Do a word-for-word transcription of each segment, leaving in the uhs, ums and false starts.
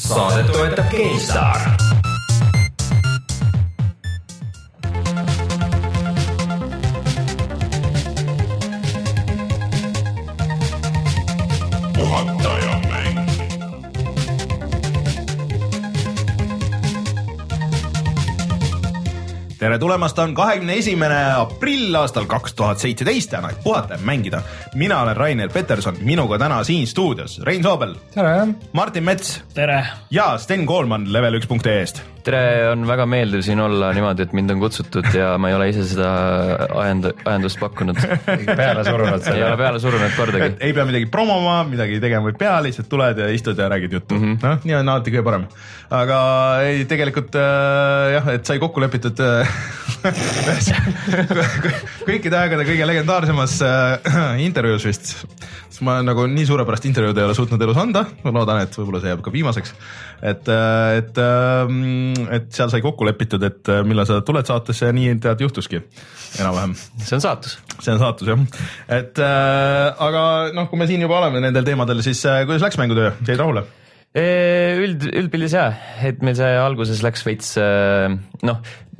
Saadet toetab GameStar. tere tulemast, on kahekümne esimene aprill aastal kaks tuhat seitseteist ja aeg puhata ja mängida. Mina olen Rainer Peterson, minuga täna siin stuudios Rein Soobel. Tere. Martin Mets. Tere. Ja Sten Koolman level üks punkt ee-st. Tere, on väga meeldiv siin olla niimoodi, et mind on kutsutud ja ma ei ole ise seda ajend- ajendust pakkunud. Peale surunud ei ole peale surunud kordagi. Ei pea midagi promoma, midagi tegema või pea, lihtsalt tuled ja istud ja räägid juttu. Mm -hmm. No, nii on alati kõige parem. Aga ei, tegelikult äh, jah, et sai kokku lepitud äh, kõikide aegade kõige legendaarsemas äh, intervjuus vist. Ma nagu nii suurepärast intervjuud ei ole suutnud elus anda. Ma loodan, et võib-olla see jääb ka viimaseks. Et, et, et seal sai kokku lepitud, et millal sa tuled saatesse ja nii tead juhtuski enam-vähem. See on saatus. See on saatus, jah. Et, aga noh, kui me siin juba oleme nendel teemadel, siis kuidas läks mängutöö? Jäid rahule? Üld, üldpildis jah, et meil see alguses läks veits, noh,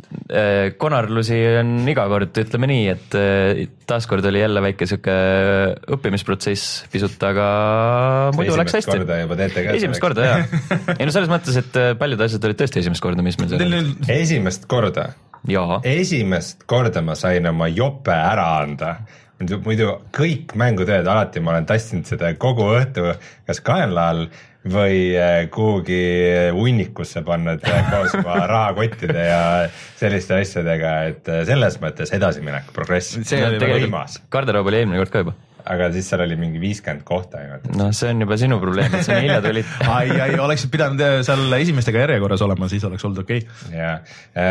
konarlusi on iga kord, ütleme nii, et taaskord oli jälle väike siuke õppimisprotsess pisut, aga muidu läks hästi. Esimest korda, jah. Ei no selles mõttes, et paljud asjad olid tõesti esimest korda, mis meil seal oli. Esimest korda? Jaa. Esimest korda ma sain oma jope ära anda. Muidu kõik mängutööd alati ma olen tassinud seda kogu õhtu, kas kaenla all või kuhugi unnikusse pannud koos oma rahakottide ja selliste asjadega, et selles mõttes edasiminek, progress. See oli võimas. Garderoob oli eelmine kord ka juba. Aga siis seal oli mingi viiskümmend kohta. No see on juba sinu probleem, et sa nii hilja tulid. ai, ai, oleksid pidanud seal esimestega järjekorras olema, siis oleks olnud okei. Okay. Jaa,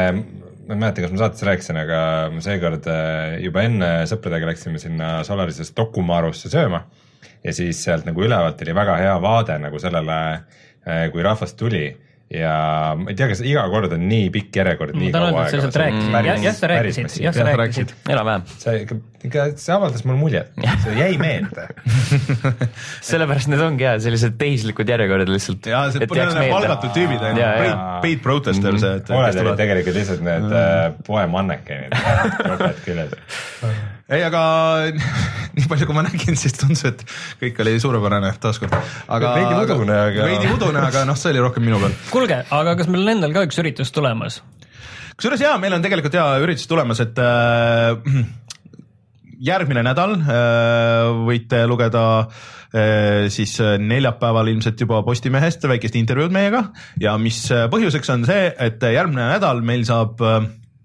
ma ei mäleta, kas ma saates rääkisin, aga seekord juba enne sõpradega läksime sinna Solarisest Dokumarusse sööma. Ja siis sealt nagu ülevalt oli väga hea vaade nagu sellele, kui rahvast tuli ja ma ei tea, kas iga kord on nii pikk järjekord, nii kaua aega. Sa rääkisid, jah sa rääkisid, jah sa rääkisid. Ela vähem. See, ikka, see avaldas mul muljet, see jäi meelde. Sellepärast need ongi jah, sellised tehislikud järjekordid lihtsalt. Ja see on palgatud tüübid, paid protesters. Oled olid tegelikult lihtsalt need poe mannekenid, roped küljes. Ei, aga nii palju kui ma nägin, siis tundus, et kõik oli suurepärane taaskord. Aga, veidi udune, aga... Veidi udune, aga noh, see oli rohkem minu peal. Kulge, aga kas meil on endal ka üks üritus tulemas? Kusjuures jaa, meil on tegelikult hea üritus tulemas, et äh, järgmine nädal äh, võite lugeda äh, siis neljapäeval ilmselt juba Postimehest väikest intervjuud meiega ja mis põhjuseks on see, et järgmine nädal meil saab äh,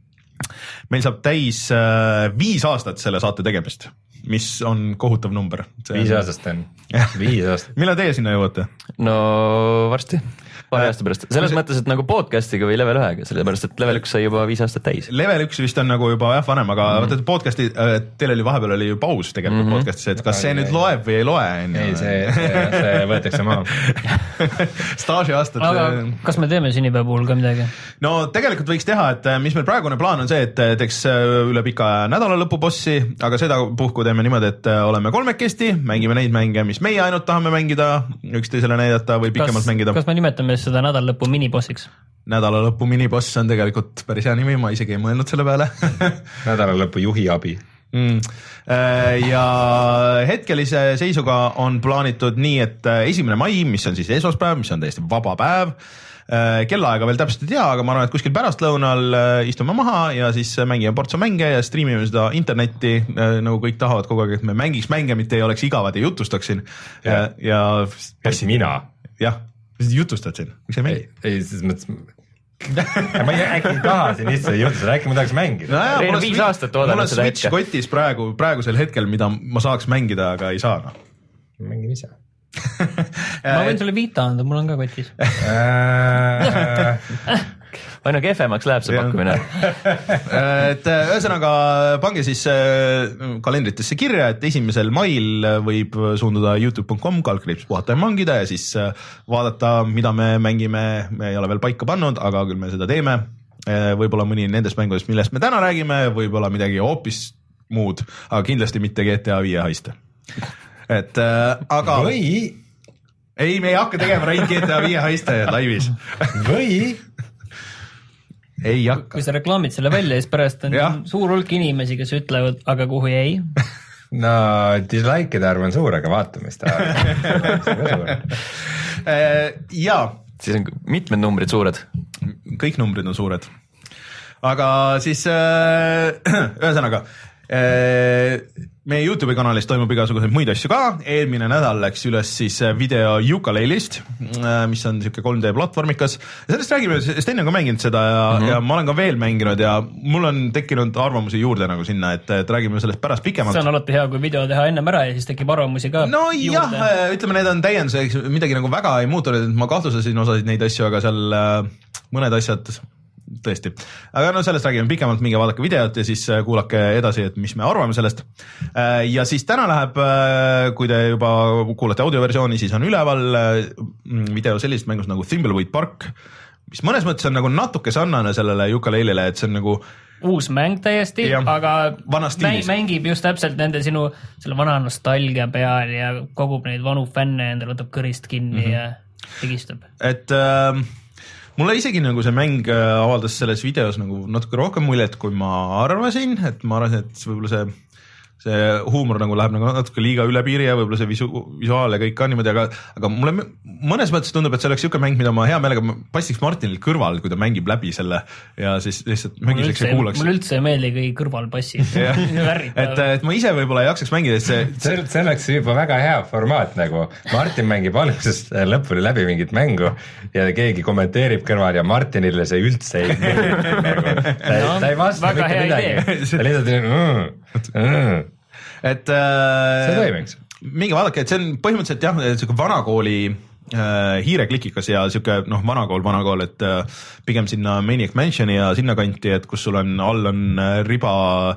meil saab täis äh, viis aastat selle saate tegemist, mis on kohutav number. Viis aastast on. Viis aastat. Millal teie sinna jõuate? No varsti. Paari aasta pärast. Selles see... mõttes, et nagu podcastiga või level ühega, sellepärast, et level üks sai juba viis aastat täis. Level üks vist on nagu juba jah vanem, aga mm -hmm. vaata podcasti, teil oli vahepeal oli ju paus tegelikult mm -hmm. podcastis, et kas see nüüd loeb või ei loe? Ei, see, see, see võetakse maha. Staaži aastat. Aga kas me teeme sünnipäeva puhul ka midagi? No tegelikult võiks teha, et mis meil praegune plaan on see, et teeks üle pika nädala lõpubossi, aga seda puhku teeme niimoodi, et oleme kolmekesti, mängime neid mänge, mis meie ainult tahame mängida, üksteisele näidata või pikemalt kas, mängida. Kas me nimetame seda nädalalõpu minibossiks? Nädalalõpu miniboss on tegelikult päris hea nimi, ma isegi ei mõelnud selle peale. Nädalalõpu juhi abi. Mm. Ja hetkelise seisuga on plaanitud nii, et esimene mai, mis on siis esmaspäev, mis on täiesti vaba päev, kellaaega veel täpselt ei tea, aga ma arvan, et kuskil pärastlõunal istume maha ja siis mängime portsa mänge ja streamime seda internetti, nagu kõik tahavad kogu aeg, et me mängiks mänge, mitte ei oleks igavad ja jutustaksin. Ja, ja... Kas mina? Jah. Jutustad siin, miks ei mängi? Ei, ei, siis mõttes... ma ei, äkki ei taha siin lihtsalt jutustada, äkki ma tahaks mängida. No jah, Rein on viis aastat oodanud seda hetke. Mul on Switch kotis praegu, praegusel hetkel, mida ma saaks mängida, aga ei saa. No. Mängin ise. ma võin sulle viita anda, mul on ka kotis. Aina kehvemaks läheb see pakkumine. et ühesõnaga pange siis kalendritesse kirja, et esimesel mail võib suunduda youtube punkt com kalkriips puhata ja mangida ja siis vaadata, mida me mängime. Me ei ole veel paika pannud, aga küll me seda teeme. Võib-olla mõni nendest mängudest, millest me täna räägime, võib-olla midagi hoopis muud, aga kindlasti mitte G T A viie haiste. Et aga või ei, me ei hakka tegema Rain G T A viie heiste laivis. või? ei hakka. kui sa reklaamid selle välja, siis pärast on ja. suur hulk inimesi, kes ütlevad, aga kuhu jäi? no dislike'ide arv on suur, aga vaatamist jaa. siis on mitmed numbrid suured. kõik numbrid on suured. aga siis äh, ühesõnaga äh, meie YouTube'i kanalis toimub igasuguseid muid asju ka, eelmine nädal läks üles siis video Yooka-Layle'ist, mis on niisugune kolm D platvormikas, sellest räägime, sest enne ka mänginud seda ja, mm -hmm. ja ma olen ka veel mänginud ja mul on tekkinud arvamusi juurde nagu sinna, et, et räägime sellest pärast pikemalt. see on alati hea, kui video teha ennem ära ja siis tekib arvamusi ka no juurde. jah, ütleme, need on täienduseks, midagi nagu väga ei muutunud, et ma kahtlustasin osasid neid asju, aga seal äh, mõned asjad tõesti, aga no sellest räägime pikemalt, minge vaadake videot ja siis kuulake edasi, et mis me arvame sellest. Ja siis täna läheb, kui te juba kuulate audioversiooni, siis on üleval video sellist mängust nagu Thimbleweed Park, mis mõnes mõttes on nagu natuke sarnane sellele Yooka-Layle'ile, et see on nagu uus mäng täiesti, aga mäng, mängib just täpselt nende sinu selle vana nostalgia peal ja kogub neid vanu fänne ja endale võtab kõrist kinni mm -hmm. ja tegistab. Et äh, mulle isegi nagu see mäng avaldas selles videos nagu natuke rohkem muljet, kui ma arvasin, et ma arvasin, et võib-olla see, see huumor nagu läheb nagu natuke liiga üle piiri ja võib-olla see visu, visuaal ja kõik ka niimoodi, aga, aga mulle mõnes mõttes tundub, et see oleks niisugune mäng, mida ma hea meelega passiks Martinil kõrval, kui ta mängib läbi selle ja siis lihtsalt mängiseks ja kuulaks. Mul üldse ei meeldi, kui kõrval passid. et, et ma ise võib-olla ei jaksaks mängida, et see... see, see oleks juba väga hea formaat nagu Martin mängib algusest lõpuni läbi mingit mängu ja keegi kommenteerib kõrval ja Martinile see üldse ei meeldi nagu. ta, no, ta ei vasta mitte midagi. ta lihtsalt mm, mm. et äh, see toimiks. minge vaadake, et see on põhimõtteliselt jah, niisugune vanakooli äh, hiireklikikas ja niisugune noh, vanakool, vanakool, et äh, pigem sinna Maniac Mansioni ja sinna kanti, et kus sul on, all on riba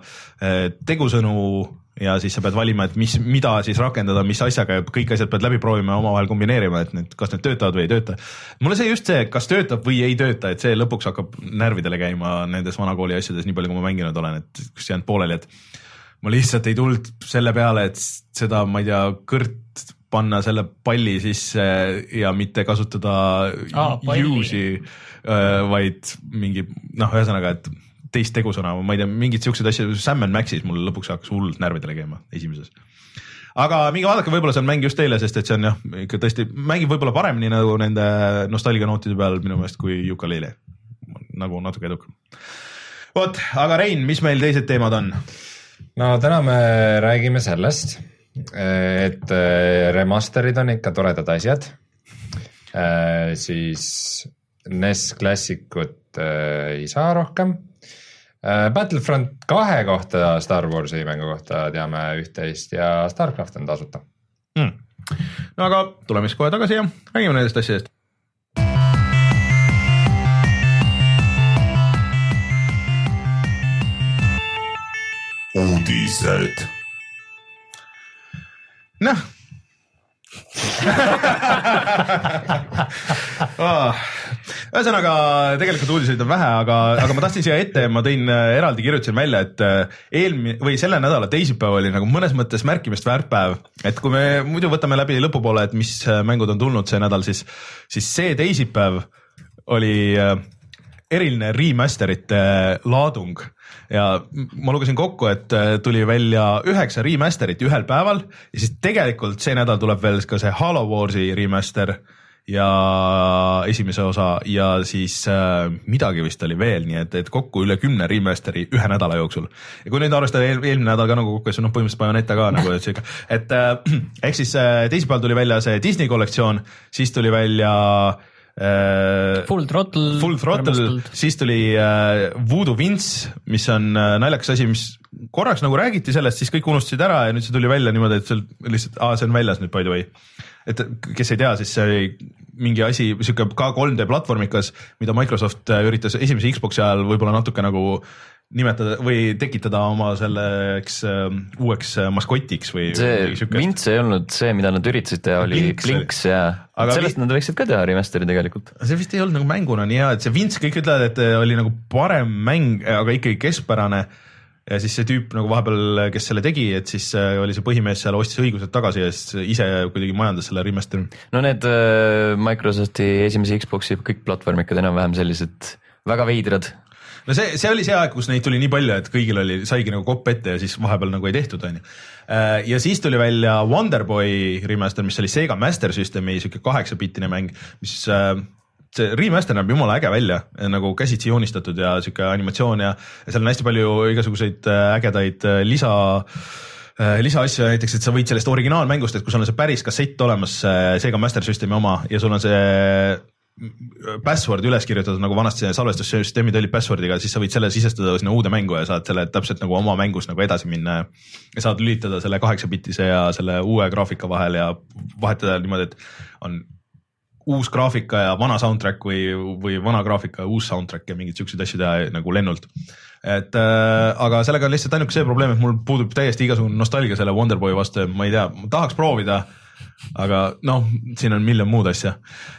äh, tegusõnu ja siis sa pead valima, et mis, mida siis rakendada, mis asjaga, kõik asjad pead läbi proovima ja omavahel kombineerima, et need, kas need töötavad või ei tööta. mulle see just see, kas töötab või ei tööta, et see lõpuks hakkab närvidele käima nendes vanakooli asjades, nii palju kui ma mänginud olen, et kus jäänud pooleli, et ma lihtsalt ei tulnud selle peale, et seda, ma ei tea, kõrt panna selle palli sisse ja mitte kasutada ah, juusi, vaid mingi, noh, ühesõnaga, et teist tegusõna, ma ei tea, mingid siuksed asjad, Sam and Maxis mul lõpuks hakkas hullult närvidele käima esimeses. Aga minge vaadake, võib-olla see on mäng just teile, sest et see on jah, ikka tõesti, mängib võib-olla paremini nagu nende nostalgianootide peal minu meelest kui Yooka-Laylee, nagu natuke edukam. Vot, aga Rein, mis meil teised teemad on? no täna me räägime sellest, et remasterid on ikka toredad asjad, siis N E S klassikut ei saa rohkem, Battlefront kahe kohta, Star Warsi mängu kohta teame üht-teist ja Starcraft on tasuta hmm.. no aga tuleme siis kohe tagasi ja räägime nendest asjadest. uudised. noh oh. ühesõnaga tegelikult uudiseid on vähe, aga, aga ma tahtsin siia ette ja ma tõin eraldi, kirjutasin välja, et eelmine või selle nädala teisipäev oli nagu mõnes mõttes märkimist väärt päev, et kui me muidu võtame läbi lõpupoole, et mis mängud on tulnud see nädal, siis, siis see teisipäev oli eriline remasterite laadung ja ma lugesin kokku, et tuli välja üheksa remasterit ühel päeval ja siis tegelikult see nädal tuleb veel ka see Halo Warsi remaster ja esimese osa ja siis äh, midagi vist oli veel, nii et, et kokku üle kümne remasteri ühe nädala jooksul. Ja kui nüüd arvestada eel, eelmine nädal ka nagu kokku, siis noh, põhimõtteliselt Bayonetta ka nagu, et, et äh, ehk siis äh, teisipäeval tuli välja see Disney kollektsioon, siis tuli välja äh, Full Throttle, Full Throttle, siis tuli äh, Voodoo Vince, mis on äh, naljakas asi, mis korraks nagu räägiti sellest, siis kõik unustasid ära ja nüüd see tuli välja niimoodi, et seal lihtsalt, aa, see on väljas nüüd by the way. Et kes ei tea, siis see oli mingi asi, siuke ka kolm D platvormikas, mida Microsoft üritas esimese Xbox'i ajal võib-olla natuke nagu nimetada või tekitada oma selleks uh, uueks maskotiks või see Vince ei olnud see, mida nad üritasid teha, oli Blinks, Blinks ja aga sellest vi... nad võiksid ka teha remasteri tegelikult. See vist ei olnud nagu mänguna nii hea, et see Vince kõik ütlevad, et oli nagu parem mäng, aga ikkagi keskpärane. ja siis see tüüp nagu vahepeal, kes selle tegi, et siis oli see põhimees seal, ostis õigused tagasi ja siis ise kuidagi majandas selle remasteri. No need äh, Microsofti esimese Xboxi kõik platvormikad enam-vähem sellised väga veidrad. No see, see oli see aeg, kus neid tuli nii palju, et kõigil oli, saigi nagu kopp ette ja siis vahepeal nagu ei tehtud, on ju. Ja siis tuli välja Wonderboy remaster, mis oli Sega Master Systemi siuke kaheksa-bittine mäng, mis see remaster näeb jumala äge välja, nagu käsitsi joonistatud ja siuke animatsioon ja, ja seal on hästi palju igasuguseid ägedaid lisa lisaasju, näiteks, et sa võid sellest originaalmängust, et kui sul on see päris kassett olemas, Sega Master Systemi oma ja sul on see password üles kirjutatud nagu vanasti salvestussüsteemid olid passwordiga, siis sa võid selle sisestada sinna uude mängu ja saad selle täpselt nagu oma mängus nagu edasi minna ja saad lülitada selle kaheksa-bittise ja selle uue graafika vahel ja vahetada niimoodi, et on uus graafika ja vana soundtrack või, või vana graafika ja uus soundtrack ja mingid siuksed asju teha nagu lennult. Et äh, aga sellega on lihtsalt ainuke see probleem, et mul puudub täiesti igasugune nostalgia selle Wonderboy vastu, ma ei tea, ma tahaks proovida, aga noh, siin on miljon muud asja.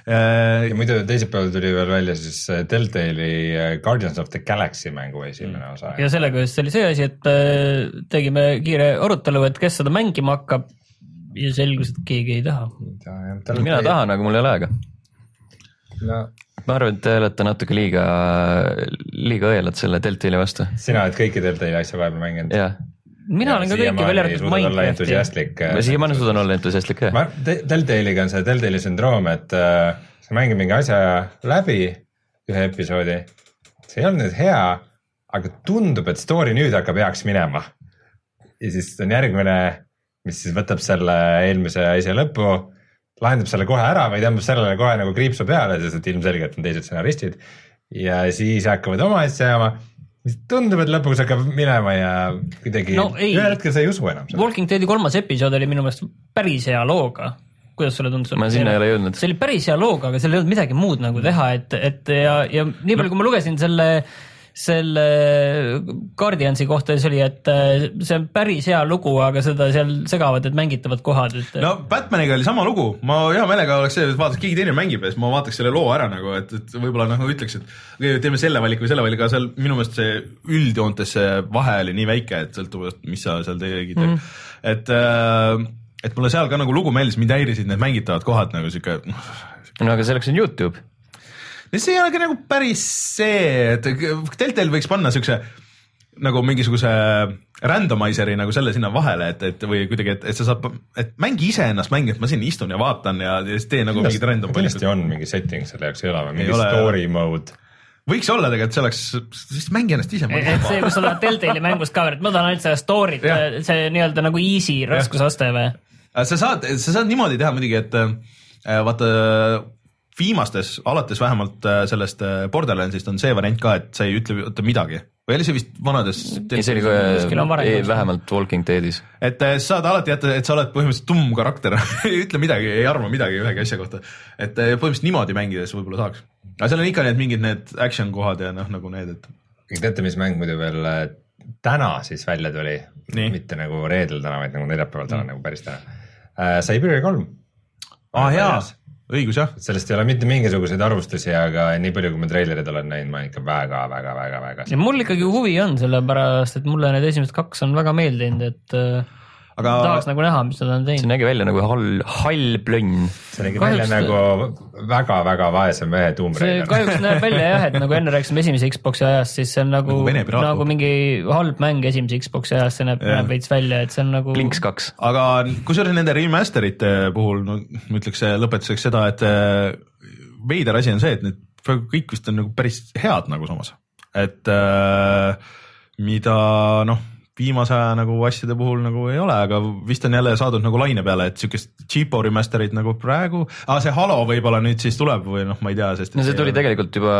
Ja muidu teisipäeval tuli veel välja siis Telltale'i Guardians of the Galaxy mängu esimene osa. Ja sellega just oli see asi, et tegime kiire arutelu, et kes seda mängima hakkab ja selgus, et keegi ei taha. Mina tahan, aga mul ei ole aega. No. Ma arvan, et te olete natuke liiga, liiga õelad selle Telltale'i vastu. Sina oled kõiki Telltale'i asja vahepeal mänginud? Jah. Mina olen ka kõiki välja arvatud Minecrafti. Ma siiamaani suudan olla entusiastlik. Telltale'iga on see Telltale'i sündroom, et äh, sa mängid mingi asja läbi ühe episoodi. See ei olnud nüüd hea, aga tundub, et story nüüd hakkab heaks minema. Ja siis on järgmine, mis siis võtab selle eelmise asja lõppu, lahendab selle kohe ära või tõmbab sellele kohe nagu kriipsu peale, sest et ilmselgelt on teised stsenaristid. Ja siis hakkavad oma asja jääma. Tundub, et lõpuks hakkab minema ja kuidagi no, ühel hetkel sa ei usu enam. Walking Deadi kolmas episood oli minu meelest päris hea looga. Kuidas sulle tundus? Ma sinna ei ole jõudnud. See oli päris hea looga, aga seal ei olnud midagi muud nagu teha, et, et ja, ja nii palju, kui ma lugesin selle, selle Guardiansi kohta, siis oli, et see on päris hea lugu, aga seda seal segavad, et mängitavad kohad. Et... No Batmaniga oli sama lugu. Ma hea meelega oleks see, et vaataks, keegi teine mängib ja siis ma vaataks selle loo ära nagu, et, et võib-olla nagu ütleks, et teeme selle valiku või selle valiku, aga seal minu meelest see üldjoontes see vahe oli nii väike, et sõltub, mis sa seal tegid. Mm. Et, et mulle seal ka nagu lugu meeldis, mind häirisid need mängitavad kohad nagu siuke... No aga selleks on YouTube. See ei ole nagu päris see, et Telltale võiks panna siukse nagu mingisuguse randomizeri nagu selle sinna vahele, et, et või kuidagi, et, et sa saad, et mängi ise ennast mängi, et ma siin istun ja vaatan ja siis tee nagu mingid random. Kindlasti on mingi setting selle jaoks ei ole, mingi ei story ole, mode. Võiks olla tegelikult, see oleks, siis mängi ennast ise. Et see, kus sa tahad Telltale'i mängust ka, et ma tahan ainult seda story't, see nii-öelda nagu easy raskusaste või? Sa saad, sa saad niimoodi teha muidugi, et vaata viimastes, alates vähemalt sellest Borderlandsist on see variant ka, et sa ei ütle midagi. Või oli see vist vanades... See oli ka vähemalt Walking Deadis. Et saad alati jätta, et sa oled põhimõtteliselt tumm karakter, ei ütle midagi, ei arva midagi ühegi asja kohta. Et põhimõtteliselt niimoodi mängides võib-olla saaks. Aga seal on ikka need mingid need action kohad ja noh, nagu need, et... Teate, mis mäng muidu veel täna siis välja tuli? Nii. Mitte nagu reedel täna, vaid nagu neljapäeval täna, mm. nagu päris täna. Uh, Siberia kolm. Ah, jaa. Õigus, jah. Sellest ei ole mitte mingisuguseid arvustusi, aga nii palju, kui me trailerid olen näinud, ma ikka väga, väga, väga, väga. Ja mul ikkagi huvi on selle pärast, et mulle need esimesed kaks on väga meeldinud, et aga... tahaks nagu näha, mis nad on teinud. See nägi välja nagu hall, hall plönn. See nägi välja nagu väga, väga vaese mehe tuumreid. See kahjuks näeb välja jah, et nagu enne rääkisime esimese Xboxi ajast, siis see on nagu, nagu, nagu mingi halb mäng esimese Xboxi ajast, see näeb, näeb veits välja, et see on nagu... Blinks kaks. Aga kusjuures nende remasterite puhul, no ma ütleks lõpetuseks seda, et veider asi on see, et need kõik vist on nagu päris head nagu samas. Et äh, mida noh, viimase aja nagu asjade puhul nagu ei ole, aga vist on jälle saadud nagu laine peale, et siukest cheapo remasterit nagu praegu, aga see Halo võib-olla nüüd siis tuleb või noh, ma ei tea, sest no see tuli tegelikult juba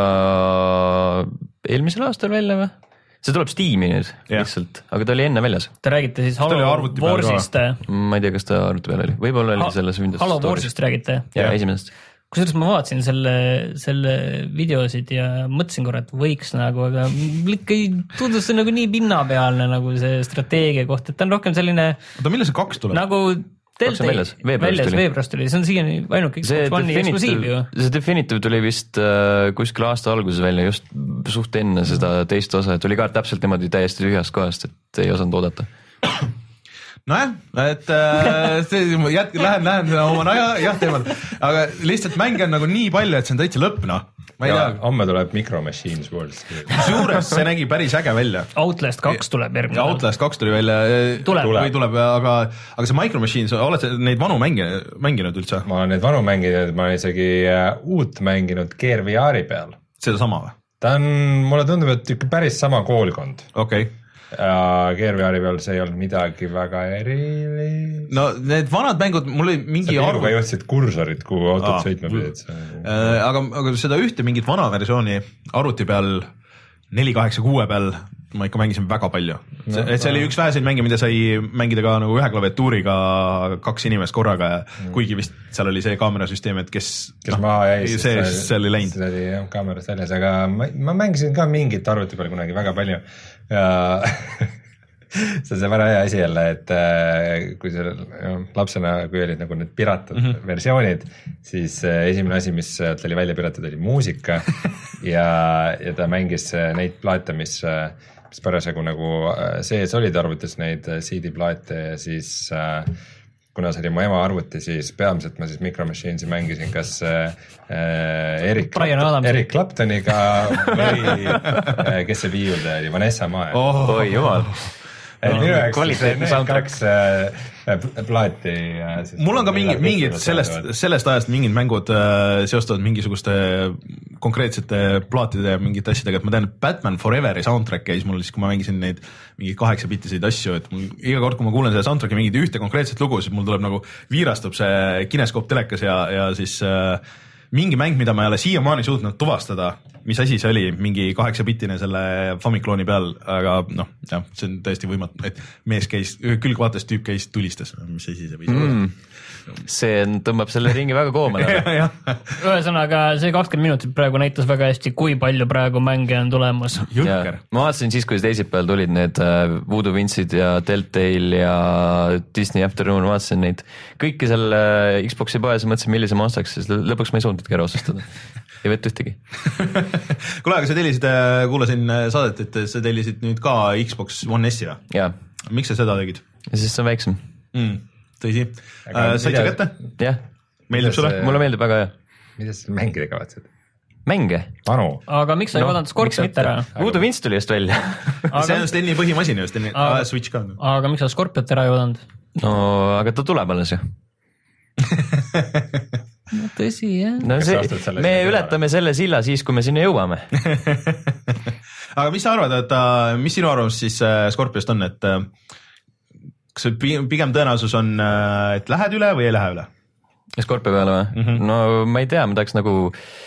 eelmisel aastal välja või? See tuleb Steam'i nüüd ja. Lihtsalt, aga ta oli enne väljas. Te räägite siis Halo Warsist? Ma ei tea, kas ta arvuti peal oli, võib-olla oli selles Windows Halo Warsist räägite? Ja, esimesest. Kusjuures ma vaatasin selle, selle videosid ja mõtlesin korra, et võiks nagu, aga ikka ei tundus see nagu nii pinnapealne nagu see strateegia koht, et ta on rohkem selline... Oota, millal see kaks tuleb? Nagu Telltale väljas veebruaris tuli, see on siiani ainuke Xbox One'i eksklusiiv ju. See Definitive tuli vist äh, kuskil aasta alguses välja just suht enne seda teist osa, et tuli ka täpselt niimoodi täiesti tühjast kohast, et ei osanud oodata. Nojah, et äh, see, jätk, lähen, lähen oma jah, jah teemal, aga lihtsalt mänge on nagu nii palju, et see on täitsa lõpp, noh. Ja, homme tuleb Micro Machines Worlds. Suures see nägi päris äge välja. Outlast kaks tuleb järgmine. Outlast kaks tuli välja. Tuleb. Või tuleb, aga, aga see Micro Machines, oled neid vanu mänge, mänginud üldse? Ma olen neid vanu mänginud, ma olen isegi uut mänginud Gear V R-i peal. Seda sama või? Ta on, mulle tundub, et ikka päris sama koolkond. Okei. Okay. Ja Gear V R-i peal see ei olnud midagi väga erilist. No need vanad mängud, mul oli mingi sa pilguga juhtisid kursorit, kuhu autot sõitma pidid. Äh, aga, aga seda ühte mingit vana versiooni arvuti peal neli kaheksa kuue peal ma ikka mängisin väga palju. No, et see oli üks väheseid mänge, mida sai mängida ka nagu ühe klaviatuuriga kaks inimest korraga ja mm. kuigi vist seal oli see kaamerasüsteem, et kes, kes no, maha jäi, see, see, see oli läinud. See oli jah, kaamerast väljas, aga ma, ma mängisin ka mingit arvuti peal kunagi väga palju ja see on see väga hea asi jälle, et kui sa lapsena, kui olid nagu need piratud mm -hmm. versioonid, siis esimene asi, mis oli välja piratud, oli muusika ja, ja ta mängis neid plaate, mis, mis parasjagu nagu sees olid arvutis neid C D-plaate ja siis kuna see oli mu ema arvuti, siis peamiselt ma siis Micro Machinesi mängisin kas äh, Eric, Clapton, Eric Claptoniga või äh, kes see viiulde oli, Vanessa Mae. Oh, oi jumal. No, minu jaoks need kaks äh, plaati. Äh, mul on ka mingi, mingid sellest, sellest ajast mingid mängud äh, seostavad mingisuguste konkreetsete plaatide ja mingite asjadega, et ma tean, et Batman Foreveri soundtrack käis mul siis, kui ma mängisin neid mingeid kaheksapitiseid asju, et mul, iga kord, kui ma kuulen selle soundtracki mingit ühte konkreetset lugu, siis mul tuleb nagu viirastub see kineskoop telekas ja, ja siis äh, mingi mäng, mida ma ei ole siiamaani suutnud tuvastada, mis asi see oli, mingi kaheksapitine selle Famicloni peal, aga noh, jah, see on täiesti võimatu, et mees käis, külg vaatas, tüüp käis tulistas, mis asi see võis olla mm.. see tõmbab selle ringi väga koomale. Ühesõnaga, see kakskümmend minutit praegu näitas väga hästi, kui palju praegu mänge on tulemas. Ma vaatasin siis, kui teisipäeval tulid need Voodoo Vince'id ja Telltale ja Disney Afternoon, vaatasin neid kõiki selle Xbox'i poes ja mõtlesin, millise ma ostaks, siis lõpuks ma ei suundudki ära otsustada. Ei võtta ühtegi. Kuule, aga sa tellisid, kuulasin saadet, et sa tellisid nüüd ka Xbox One S-i või? Jaa. Miks sa seda tegid? Siis see on väiksem. Mm, tõsi. Said sa kätte? Jah. Meeldib sulle? Mulle meeldib väga, jah. Mida sa mängida kavatsed? Mänge? Vanu. Aga miks sa ei vaadanud Scorpionit ära? Voodoo Vince tuli just välja. See on just enne põhimasin just, enne aga, Switch ka. Aga miks sa Scorpionit ära ei vaadanud? No, aga ta tuleb alles ju. No tõsi, jah. No see, me ületame selle silla siis, kui me sinna jõuame. Aga mis sa arvad, et mis sinu arvamus siis Scorpionist on, et kas pigem tõenäosus on, et lähed üle või ei lähe üle? Scorpio peale või? Mm -hmm. No ma ei tea, ma tahaks nagu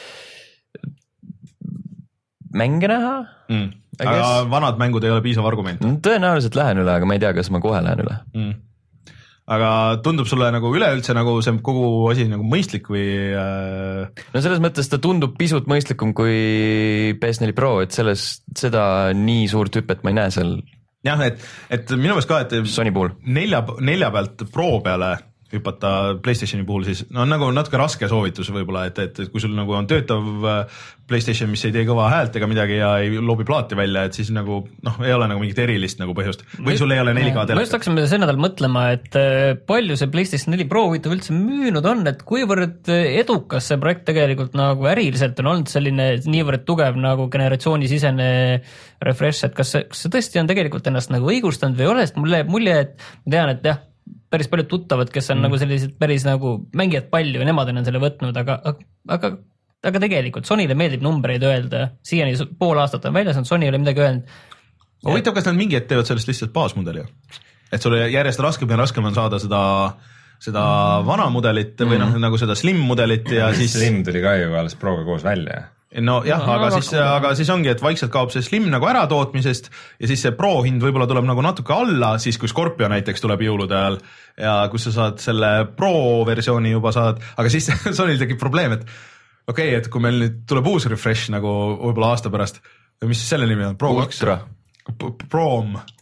mänge näha. Mm. Aga vanad mängud ei ole piisav argument? Tõenäoliselt lähen üle, aga ma ei tea, kas ma kohe lähen üle. Mm. Aga tundub sulle nagu üleüldse nagu see kogu asi nagu mõistlik või äh...? No selles mõttes ta tundub pisut mõistlikum kui P S neli Pro, et selles, seda nii suurt hüpet ma ei näe seal. Jah, et, et minu meelest ka, et Sony puhul nelja, nelja pealt Pro peale hüpata PlayStationi puhul, siis no nagu natuke raske soovitus võib-olla, et, et kui sul nagu on töötav PlayStation, mis ei tee kõva häält ega midagi ja ei loobi plaati välja, et siis nagu noh, ei ole nagu mingit erilist nagu põhjust või sul ei ole neli K telekat. Ma just hakkasime see nädal mõtlema, et palju see PlayStation neli Pro huvitav üldse müünud on, et kuivõrd edukas see projekt tegelikult nagu äriliselt on olnud selline niivõrd tugev nagu generatsioonisisene refresh, et kas see, kas see tõesti on tegelikult ennast nagu õigustanud või ei ole, sest mulle jääb mulje, et ma tean, et jah, päris paljud tuttavad, kes on mm. nagu sellised päris nagu mängijad palju ja nemad on selle võtnud, aga, aga, aga tegelikult Sonyle meeldib numbreid öelda, siiani pool aastat on väljas, on Sony ei ole midagi öelnud. Huvitav, kas nad mingi ette teevad sellest lihtsalt baasmudeli? Et sulle järjest raskem ja raskem on saada seda, seda mm. vana mudelit või mm. noh, nagu seda slim mudelit ja siis... Slim tuli ka ju alles Proga koos välja. No jah, no, aga, no, siis, aga siis ongi, et vaikselt kaob see Slim nagu ära tootmisest ja siis see Pro hind võib-olla tuleb nagu natuke alla, siis kui Scorpio näiteks tuleb jõulude ajal ja kus sa saad selle Pro versiooni juba saad, aga siis Sonyl tekib probleem, et okei okay,, et kui meil nüüd tuleb uus refresh nagu võib-olla aasta pärast, mis selle nimi on? Pro kaks? Prom.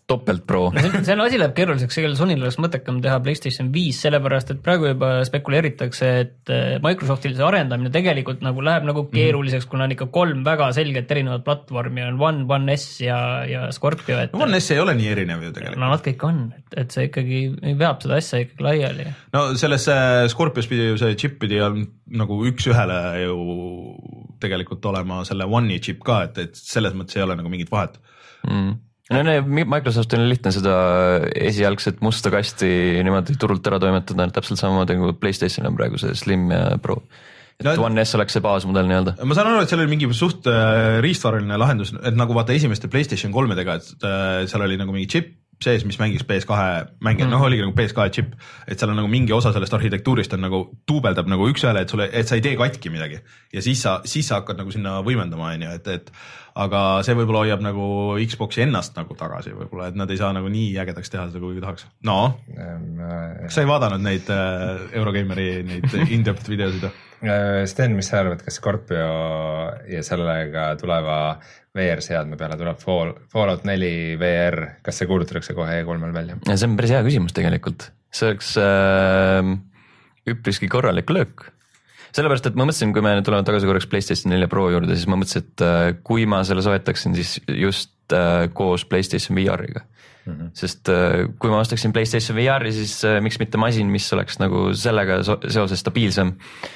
topelt pro. see on asi läheb keeruliseks, seega Sonyl oleks mõttekam teha PlayStation viis, sellepärast et praegu juba spekuleeritakse, et Microsoftil see arendamine tegelikult nagu läheb nagu keeruliseks, kuna on ikka kolm väga selget erinevat platvormi, on One, One S ja, ja Scorpio. Et no, One S ei ole nii erinev ju tegelikult. No nad kõik on, et, et see ikkagi veab seda asja ikkagi laiali. No selles Scorpios pidi ju see chip pidi on nagu üks ühele ju tegelikult olema selle One'i chip ka, et, et selles mõttes ei ole nagu mingit vahet. Mm. No, no, Microsoftil on lihtne seda esialgset musta kasti niimoodi turult ära toimetada, täpselt samamoodi kui PlayStation on praegu see Slim ja Pro. Et no, One S oleks see baasmudel nii-öelda. Ma saan aru, et seal oli mingi suht riistvaraline lahendus, et nagu vaata esimeste PlayStation kolmedega, et seal oli nagu mingi chip sees, mis mängis P S kahe mänge, mm. noh oligi nagu P S kahe chip, et seal on nagu mingi osa sellest arhitektuurist on nagu tuubeldab nagu üks ühele, et sulle, et sa ei tee katki midagi ja siis sa, siis sa hakkad nagu sinna võimendama, on ju, et, et aga see võib-olla hoiab nagu Xboxi ennast nagu tagasi võib-olla, et nad ei saa nagu nii ägedaks teha seda, kuigi tahaks. No, kas sa ei vaadanud neid äh, Eurogameri neid in-depth videosid? Sten, mis sa arvad, kas Scorpio ja sellega tuleva V R-seadme peale tuleb Fall, Fallout neli V R, kas see kuulutatakse kohe E kolmel välja? See on päris hea küsimus tegelikult. See oleks äh, üpriski korralik löök. Sellepärast, et ma mõtlesin, kui me tuleme tagasi korraks PlayStation neli Pro juurde, siis ma mõtlesin, et äh, kui ma selle soetaksin, siis just äh, koos PlayStation V R-iga. Mm-hmm. Sest äh, kui ma ostaksin PlayStation V R-i, siis äh, miks mitte masin, mis oleks nagu sellega so- seoses stabiilsem.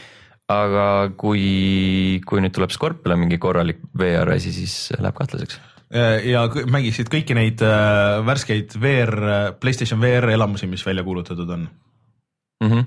Aga kui, kui nüüd tuleb Scorpio mingi korralik V R asi, siis läheb kahtlaseks. Ja mängisid kõiki neid äh, värskeid V R, PlayStation V R elamusi, mis välja kuulutatud on? Mhm.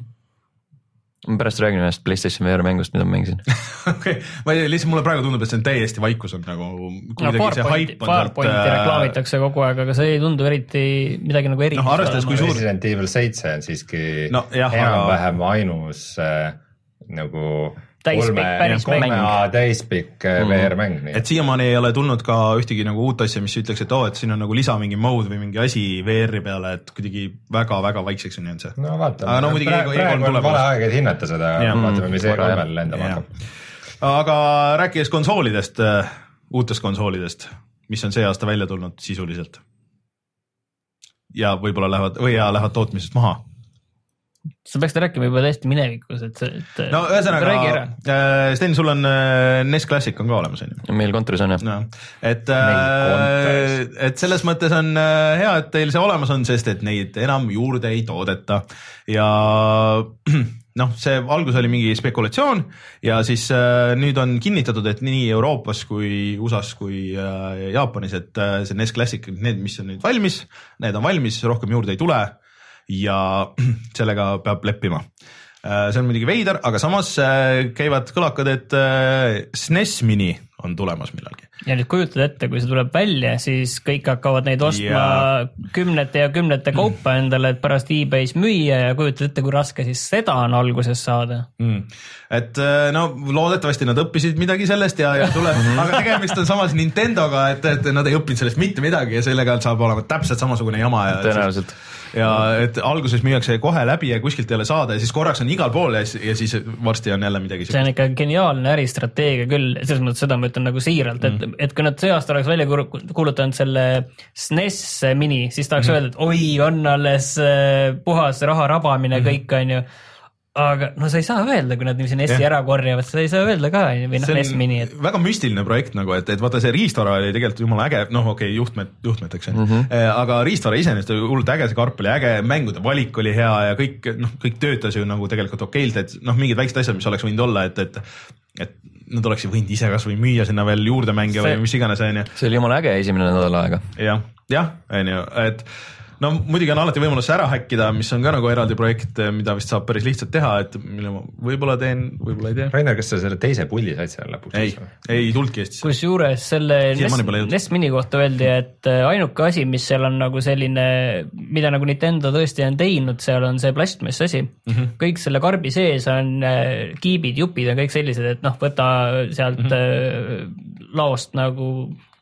Ma pärast räägin ühest PlayStation V R mängust, mida ma mängisin. Okei, okay. Lihtsalt mulle praegu tundub, et see on täiesti vaikus on nagu no, Farpointi, Farpointi äh... reklaamitakse kogu aeg, aga see ei tundu eriti midagi nagu eriti. No, arvestades, kui suur... Resident Evil seitse on siiski no, jah, enam-vähem aga... ainus äh, nagu täispikk, päris mäng. Täispikk mm. V R-mäng. Et siiamaani ei ole tulnud ka ühtegi nagu uut asja, mis ütleks, et oo, et siin on nagu lisa mingi mode või mingi asi V R-i peale, et kuidagi väga-väga vaikseks on jäänud see. No vaatame, aga no, praegu, praegu on vale aeg, et hinnata seda, vaatame, mis E kolmel lendama hakkab. Aga rääkides konsoolidest, uutest konsoolidest, mis on see aasta välja tulnud sisuliselt ja võib-olla lähevad, või ja lähevad tootmisest maha. Sa peaks rääkima juba täiesti minevikus, et see, et no ühesõnaga, Sten, sul on N E S Classic on ka olemas, on ju? Meil kontoris on, jah. No, et, et selles mõttes on hea, et teil see olemas on, sest et neid enam juurde ei toodeta ja noh, see algus oli mingi spekulatsioon ja siis nüüd on kinnitatud, et nii Euroopas kui U S A-s kui Jaapanis, et see N E S Classic, need, mis on nüüd valmis, need on valmis, rohkem juurde ei tule ja sellega peab leppima. See on muidugi veider, aga samas käivad kõlakad, et S N E S Mini on tulemas millalgi. Ja nüüd kujutad ette, kui see tuleb välja, siis kõik hakkavad neid ostma ja... kümnete ja kümnete kaupa endale, et pärast eBay's müüa ja kujutad ette, kui raske siis seda on alguses saada. Mm. Et no loodetavasti nad õppisid midagi sellest ja, ja tuleb, aga tegemist on samas Nintendoga, et, et nad ei õppinud sellest mitte midagi ja sellega saab olema täpselt samasugune jama. Ja, tõenäoliselt. Ja et alguses müüakse kohe läbi ja kuskilt ei ole saada ja siis korraks on igal pool ja siis, ja siis varsti on jälle midagi. See on ikka geniaalne äristrateegia küll, selles mõttes seda ma ütlen nagu siiralt, et, mm. et kui nad see aasta oleks välja kuulutanud selle S N E S Mini, siis tahaks mm. öelda, et oi, on alles puhas raha rabamine mm. kõik on ju. Aga no sa ei saa öelda, kui nad siin S-i yeah. ära korjavad, sa ei saa öelda ka või noh, S Mini. Et... väga müstiline projekt nagu, et, et vaata see riistvara oli tegelikult jumala äge, noh okei okay,, juhtmed, juhtmeteks on, mm -hmm. aga riistvara iseenesest oli hullult äge, see karp oli äge, mängude valik oli hea ja kõik, noh, kõik töötas ju nagu tegelikult okeilt, et noh, mingid väiksed asjad, mis oleks võinud olla, et, et, et nad oleksid võinud ise kas või müüa sinna veel juurde mänge see, või mis iganes, on ju. See oli jumala äge esimene nädal aega. jah, jah, on ju, et no muidugi on alati võimalus ära häkkida, mis on ka nagu eraldi projekt, mida vist saab päris lihtsalt teha, et mille ma võib-olla teen, võib-olla ei tee. Rainer, kas sa selle teise pulli said seal lõpuks? Ei, ei tulnudki Eestisse. Kus juures selle N E S Mini kohta öeldi, et ainuke asi, mis seal on nagu selline, mida nagu Nintendo tõesti on teinud, seal on see plastmess asi. Mm -hmm. Kõik selle karbi sees on kiibid, jupid ja kõik sellised, et noh, võta sealt mm -hmm. laost nagu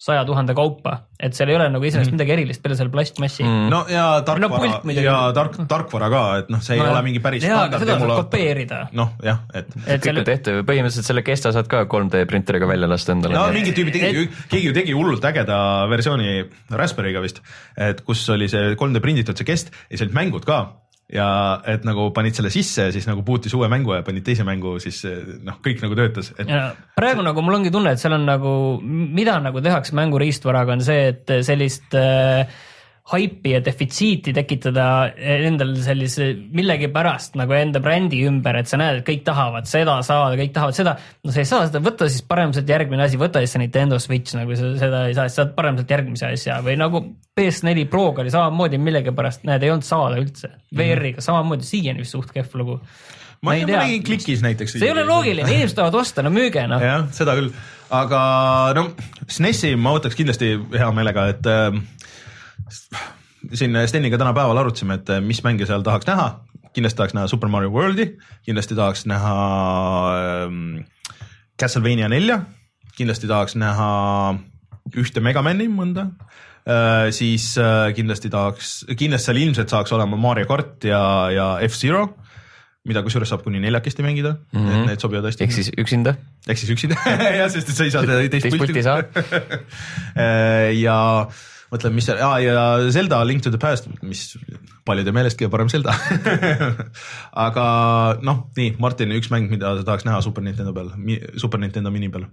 saja tuhande kaupa, et seal ei ole nagu iseenesest mm. midagi erilist peale selle plastmassi mm.. no ja tarkvara no, ja tark, tarkvara ka, et noh, see ei no, ole mingi päris jaa, aga seda saab kopeerida. noh, jah, et, et kõik on tehtud, põhimõtteliselt selle Kesta saad ka kolm D printeriga välja lasta endale. no mingid tüübid tegi, et... keegi ju tegi hullult ägeda versiooni Raspberry'ga vist, et kus oli see kolm D prinditud see Kest ja see olid mängud ka. Ja et nagu panid selle sisse, siis nagu bootis uue mängu ja panid teise mängu, siis noh, kõik nagu töötas et.... Ja praegu see... nagu mul ongi tunne, et seal on nagu, mida nagu tehakse mängu riistvaraga on see, et sellist äh, haipi ja defitsiiti tekitada endal sellise millegi pärast nagu enda brändi ümber, et sa näed, et kõik tahavad seda saada, kõik tahavad seda, no sa ei saa seda, võtta siis paremselt järgmine asi, võtta siis see Nintendo Switch, nagu sa seda ei saa, siis saad paremselt järgmise asja või nagu P S neli Proga oli samamoodi millegi pärast, näed, ei olnud saada üldse, V R-iga samamoodi siiani vist suht kehv lugu. ma, ma ei tea, klikis näiteks. See ei ole loogiline, inimesed tahavad osta, no müüge no. jah, seda küll, aga no S N E S-i ma võtaks kindlasti hea meelega, et äh, siin Steniga täna päeval arutasime, et mis mänge seal tahaks näha, kindlasti tahaks näha Super Mario Worldi, kindlasti tahaks näha ähm, Castlevania nelja, kindlasti tahaks näha ühte Megamani mõnda, äh, siis äh, kindlasti tahaks, kindlasti seal ilmselt saaks olema Mario Kart ja, ja F-Zero, mida kusjuures saab kuni neljakesti mängida, mm -hmm. et need sobivad hästi. Ehk siis üksinda? Ehk siis üksinda, jah, sest et sa ei saa teist pulti saa. ja mõtlen, mis seal, aa, ja Zelda Link to the Past, mis paljude meelest kõige parem Zelda. aga noh, nii, Martin, üks mäng, mida sa tahaks näha Super Nintendo peal, Super Nintendo mini peal?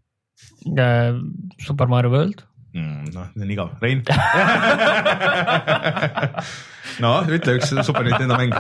Super Mario World. Mm, noh, see on igav. Rein? no, ütle üks Super Nintendo mäng.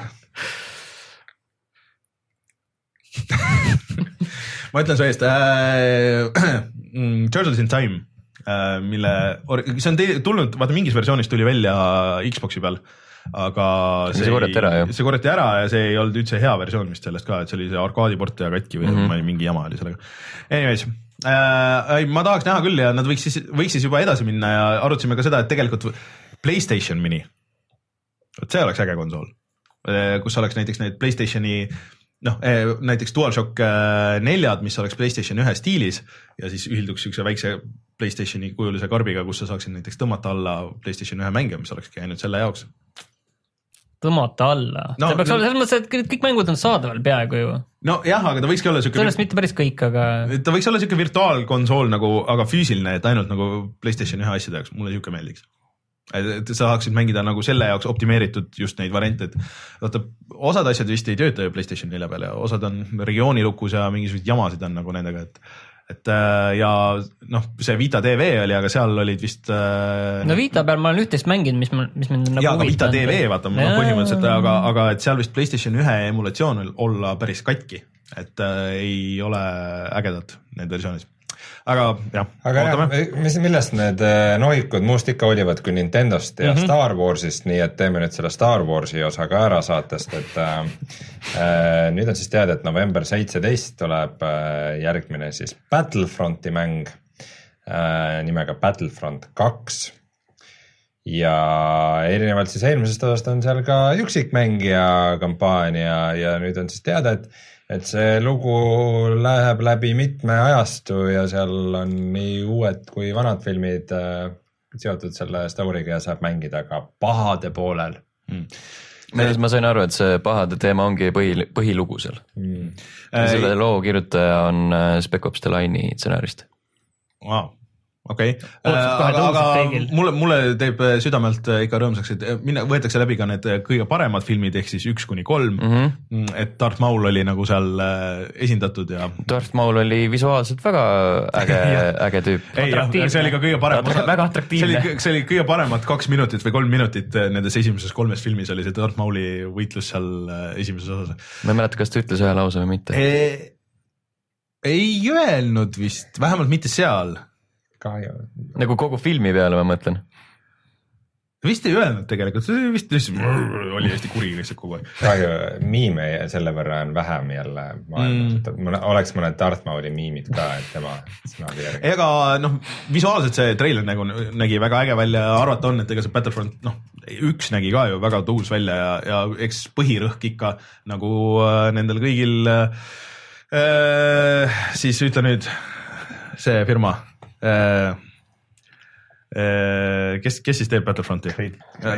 ma ütlen su eest äh, Turtles in Time, äh, mille, see on te, tulnud, vaata mingis versioonis tuli välja Xboxi peal, aga see, see korjati ära, see korjati ära ja see ei olnud üldse hea versioon vist sellest ka, et see oli see arkaadiport ja katki või mm -hmm. mingi jama oli sellega. Anyways, äh, ma tahaks näha küll ja nad võiks siis, võiks siis juba edasi minna ja arutasime ka seda, et tegelikult PlayStation mini, et see oleks äge konsool, kus oleks näiteks need PlayStationi noh, näiteks DualShock neljad, mis oleks PlayStation ühe stiilis ja siis ühilduks üks väikse PlayStationi kujulise karbiga, kus sa saaksid näiteks tõmmata alla PlayStation ühe mänge, mis olekski ainult selle jaoks. Tõmmata alla? No, see peaks olla selles mõttes, et kõik mängud on saadaval peaaegu ju. No jah, aga ta võikski olla siuke... Sellest mitte päris kõik, aga... Ta võiks olla siuke virtuaalkonsool nagu, aga füüsiline, et ainult nagu PlayStation ühe asjade jaoks, mulle siuke meeldiks. Et sa saaksid mängida nagu selle jaoks optimeeritud just neid variante, et vaata, osad asjad vist ei tööta ju PlayStation nelja peal ja osad on regioonilukus ja mingisuguseid jamasid on nagu nendega, et et ja noh, see Vita T V oli, aga seal olid vist äh, no Vita peal ma olen üht-teist mänginud, mis, mis mind nagu ja, aga Vita T V, vaata, no, põhimõtteliselt, aga, aga et seal vist PlayStation ühe emulatsioon olla päris katki, et äh, ei ole ägedad need versioonid. Aga jah, aga jah, mis, millest need nohikud muust ikka olivad kui Nintendost ja mm -hmm. Star Warsist, nii et teeme nüüd selle Star Warsi osa ka ära saatest, et äh, nüüd on siis teada, et november seitseteist tuleb äh, järgmine siis Battlefronti mäng äh, nimega Battlefront kaks ja erinevalt siis eelmisest osast on seal ka üksikmängija kampaania ja nüüd on siis teada, et et see lugu läheb läbi mitme ajastu ja seal on nii uued kui vanad filmid äh, seotud selle story'ga ja saab mängida ka pahade poolel mm.. ma sain aru, et see pahade teema ongi põhi, põhilugu seal mm.. selle loo kirjutaja on Spec Ops The Line'i stsenaarist. Wow. okei okay. äh, aga, aga mulle, mulle teeb südamelt ikka rõõmsaks, et minna, võetakse läbi ka need kõige paremad filmid, ehk siis üks kuni kolm mm, -hmm. et Darth Maul oli nagu seal esindatud ja Darth Maul oli visuaalselt väga äge äge tüüp. ei jah, see oli ka kõige parem osa, väga atraktiivne. See oli, see oli kõige paremad kaks minutit või kolm minutit nendes esimeses kolmes filmis oli see Darth Mauli võitlus seal esimeses osas. ma ei mäleta, kas ta ütles ühe lause või mitte e. ei öelnud vist, vähemalt mitte seal Kahju. nagu kogu filmi peale ma mõtlen. Vist ei öelnud tegelikult, see vist lihtsalt oli hästi kuri lihtsalt kogu aeg. Kahju, miime selle võrra on vähem jälle maailmas, mm. oleks mõned Darth Mauli miimid ka, et tema sõnade järgi. Ega noh, visuaalselt see trailer nagu nägi väga äge välja ja arvata on, et ega see Battlefront noh, üks nägi ka ju väga tuus välja ja, ja eks põhirõhk ikka nagu nendel kõigil äh, siis ütle nüüd see firma Uh, kes, kes siis teeb Battlefronti? ma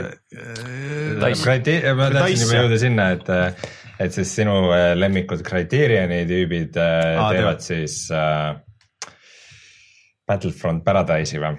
tahtsin juba jõuda sinna, et et siis sinu lemmikud Criterioni tüübid Aa, teevad teevad. siis äh, Battlefront Paradise'i või?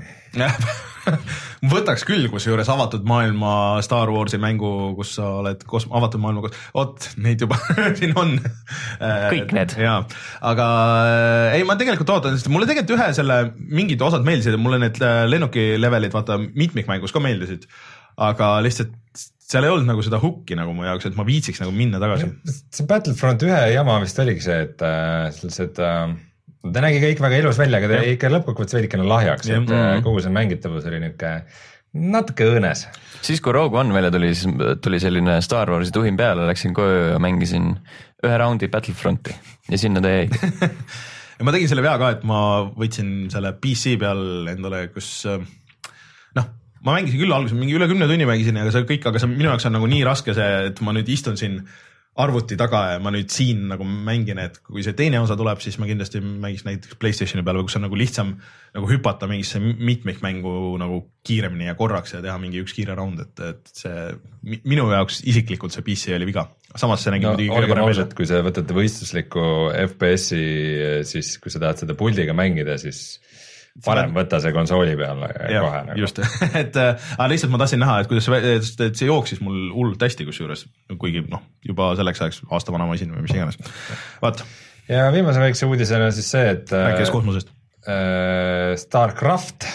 võtaks küll, kusjuures avatud maailma Star Warsi mängu, kus sa oled kos- avatud maailma kos-, oot, neid juba siin on. kõik need. jaa, aga ei, ma tegelikult ootan, sest mulle tegelikult ühe selle mingid osad meeldisid, mulle need lennuki levelid, vaata, mitmikmängus ka meeldisid, aga lihtsalt seal ei olnud nagu seda hukki nagu mu jaoks, et ma viitsiks nagu minna tagasi. see Battlefront ühe jama vist oligi see, et äh, sellised äh, ta nägi kõik väga ilus välja, aga ta jäi ikka lõppkokkuvõttes veidikene lahjaks, et mm-hmm. kogu see mängitavus oli niuke natuke õõnes. Siis kui Rogue One välja tuli, siis tuli selline Star Warsi tuhin peale, läksin koju ja mängisin ühe raundi Battlefronti ja sinna ta jäi. ja ma tegin selle vea ka, et ma võtsin selle P C peal endale, kus noh, ma mängisin küll alguses mingi üle kümne tunni mängisin, aga see kõik, aga see minu jaoks on nagu nii raske see, et ma nüüd istun siin arvuti taga ja ma nüüd siin nagu mängin, et kui see teine osa tuleb, siis ma kindlasti mängiks näiteks PlayStationi peale, kus on nagu lihtsam nagu hüpata mingisse mitmikmängu nagu kiiremini ja korraks ja teha mingi üks kiire round, et, et see minu jaoks isiklikult see P C oli viga. Samas see nägi no, muidugi kõige parem välja. Kui sa võtate võistlusliku F P S-i, siis kui sa tahad seda puldiga mängida, siis parem võtta see konsooli peale ja, kohe. Nagu. Just, et aga lihtsalt ma tahtsin näha, et kuidas see, et see jooksis mul hullult hästi kusjuures, kuigi noh, juba selleks ajaks aasta vana masin või mis iganes. Vaat. Ja viimase väikse uudisena siis see, et rääkis kosmosest. Äh, StarCraft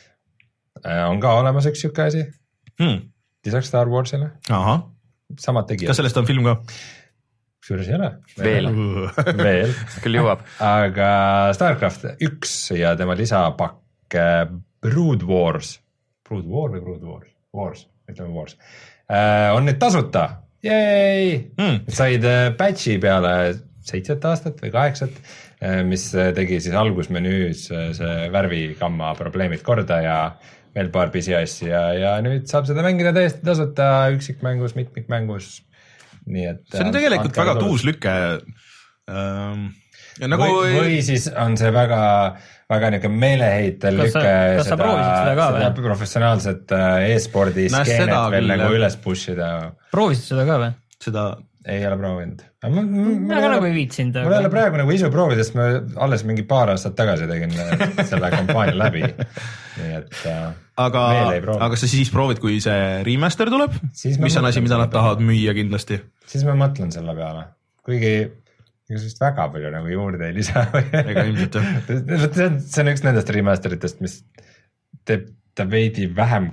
on ka olemas üks siuke asi. Hmm. Lisaks Star Warsile. Aha. Samad tegijad. Kas sellest on film ka? Kusjuures ei ole. Veel. Veel. Küll jõuab. Aga StarCraft üks ja tema lisapakk Brood Wars. Brood War või Brood Wars? Wars, ütleme Wars. On nüüd tasuta. Jäi! Hmm. Said patchi peale seitset aastat või kaheksat, mis tegi siis algusmenüüs see värvikamma probleemid korda ja veel paar pisiassi ja, ja nüüd saab seda mängida täiesti tasuta üksikmängus, mitmikmängus. Nii et, see on tegelikult väga tuus lüke ähm, nagu... või, või siis on see väga, väga niuke meeleheitel lüke kas sa proovisid seda ka seda või? Professionaalset e-spordi no, skeenet veel küll, nagu üles pushida. Proovisid seda ka või? Seda ei ole proovinud. Ma, ma ka nagu ei viitsinud. Mul ei ole praegu nagu isu proovida, sest ma alles mingi paar aastat tagasi tegin selle kampaania läbi. Nii et aga, aga sa siis proovid, kui see remaster tuleb? Mis on asi, mida nad tahavad müüa kindlasti? Siis ma mõtlen selle peale. Kuigi vist väga palju nagu juurde ei lisa. Ega ilmselt jah. See on üks nendest remasteritest, mis teeb ta veidi vähem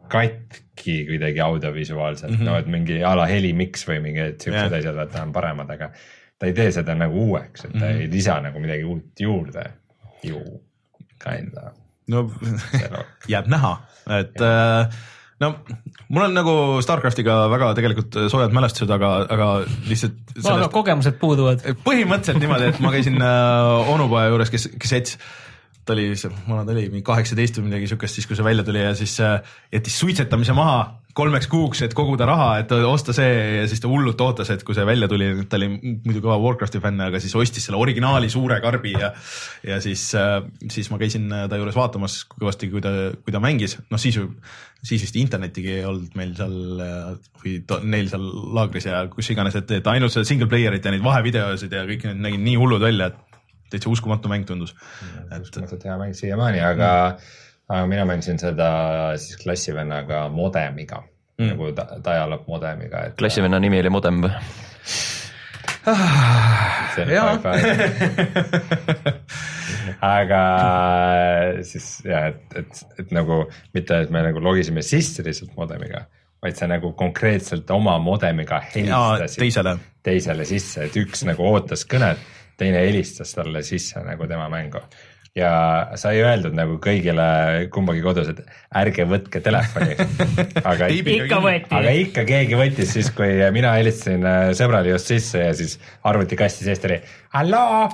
katki kuidagi audiovisuaalselt, mm -hmm. no et mingi ala helimix või mingi siuksed yeah. asjad vaata on paremad, aga ta ei tee seda nagu uueks, et ta mm -hmm. ei lisa nagu midagi uut juurde. Ju, kinda. No jääb näha, et äh, no mul on nagu StarCraftiga väga tegelikult soojad mälestused, aga, aga lihtsalt sellest... Aga kogemused puuduvad. Põhimõtteliselt niimoodi, et ma käisin äh, onupoja juures, kes, kes jättis ta oli, vana ta oli, kaheksateist või midagi siukest, siis kui see välja tuli ja siis jättis suitsetamise maha kolmeks kuuks, et koguda raha, et osta see ja siis ta hullult ootas, et kui see välja tuli, ta oli muidu kõva Warcrafti fänn, aga siis ostis selle originaali suure karbi ja, ja siis, siis ma käisin ta juures vaatamas kõvasti, kui ta, kui ta mängis, noh siis, siis vist internetigi ei olnud meil seal või to, neil seal laagris ja kus iganes, et, et ainult seda single player'it ja neid vahevideosid ja kõik need nägid nii hullud välja, et täitsa uskumatu mäng tundus. Uskumatult hea mäng siiamaani, aga, aga mina mängisin seda siis klassivennaga modemiga, mm. nagu ta, dial-up modemiga. Et klassivenna nimi oli modem või? Jaa. aga siis jah, et, et, et nagu mitte, et me nagu logisime sisse lihtsalt modemiga, vaid sa nagu konkreetselt oma modemiga helistasid teisele. teisele sisse, et üks nagu ootas kõnet, teine helistas talle sisse nagu tema mängu ja sai öeldud nagu kõigile kumbagi kodus, et ärge võtke telefoni, aga ikka, aga ikka keegi võttis siis, kui mina helistasin sõbrali just sisse ja siis arvutikasti seest oli halloo,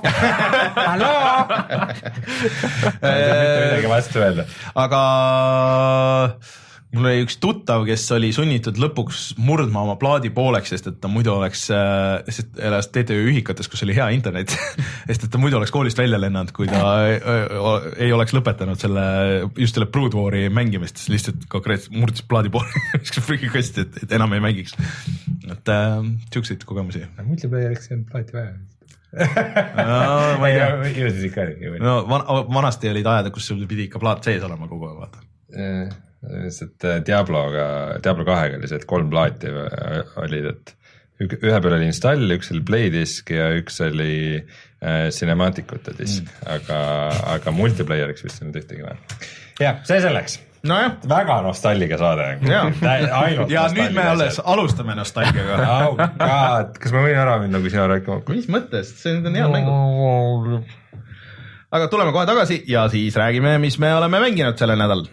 halloo. mitte midagi vastu öelda. Aga mul oli üks tuttav, kes oli sunnitud lõpuks murdma oma plaadi pooleks, sest et ta muidu oleks, sest elas T T Ö ühikates, kus oli hea internet, sest et ta muidu oleks koolist välja lennanud, kui ta ei oleks lõpetanud selle, just selle Brood War'i mängimist, siis lihtsalt konkreetselt murdis plaadi pooleks, prügikasti, et, et enam ei mängiks. Et äh, tšukseid kogemusi. Multiplayeriks ei olnud plaati vaja. no, ma ei tea. Jõudis ikka äri. No, van, vanasti olid ajad, kus sul pidi ikka plaat sees olema kogu aeg, vaata. Sest Diabloga, Diablo kahega oli see, et kolm plaati olid, et ühe peal oli install, üks oli playdisk ja üks oli äh, cinematicute disk, mm. aga, aga multiplayeriks vist ei olnud ühtegi vaja. Jah, see selleks. No jah. Väga nostalgiga saade. Ainult ja nüüd me alles alustame nostalgiaga. Oh God, kas ma võin ära minna, kui sina rääkima? Mis mõttes? See on hea mängu. Aga tuleme kohe tagasi ja siis räägime, mis me oleme mänginud selle nädal.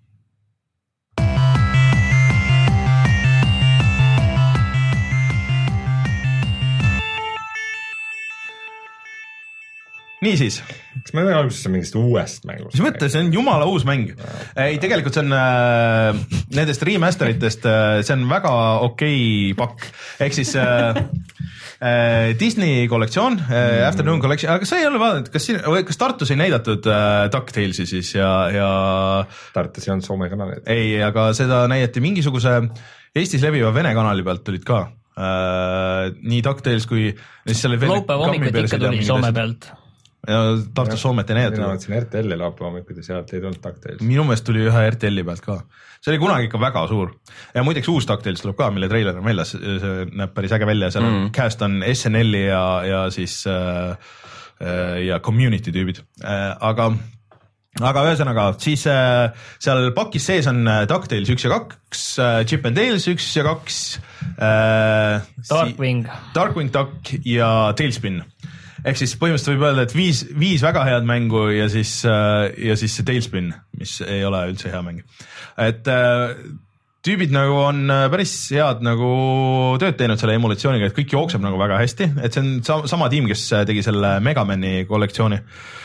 Niisiis. Kas me võime alguses mingist uuest mängust? Mis mõttes, see on jumala uus mäng. Ei, tegelikult see on äh, nendest remasteritest, äh, see on väga okei pakk. Ehk siis äh, äh, Disney kollektsioon, äh, Afternoon Collection, aga sa ei ole vaadanud, kas, siin, kas Tartus ei näidatud äh, DuckTalesi siis ja, ja... Tartus ei olnud Soome kanalid. Ei, aga seda näidati mingisuguse Eestis leviva Vene kanali pealt tulid ka. Äh, nii DuckTales kui... Laupäeva hommikut ikka tuli Soome pealt. Ja Tartus Soomet ei näidatud. Mina vaatasin R T L-i laupäeva hommikud ja sealt ei tulnud DuckTales. Minu meelest tuli ühe R T L-i pealt ka. See oli kunagi ikka väga suur. Ja muideks uus DuckTales tuleb ka, mille treiler on väljas, see näeb päris äge välja. Seal mm. cast on S N L-i ja, ja siis äh, ja community tüübid. Äh, aga, aga ühesõnaga, siis äh, seal pakis sees on DuckTales üks ja kaks, äh, Chip and Dales üks ja kaks, äh, Darkwing. Si- Darkwing Duck ja Tailspin. Ehk siis põhimõtteliselt võib öelda, et viis, viis väga head mängu ja siis, ja siis see Tailspin, mis ei ole üldse hea mäng. Et tüübid nagu on päris head nagu tööd teinud selle emulatsiooniga, et kõik jookseb nagu väga hästi, et see on sama tiim, kes tegi selle Megamani kollektsiooni.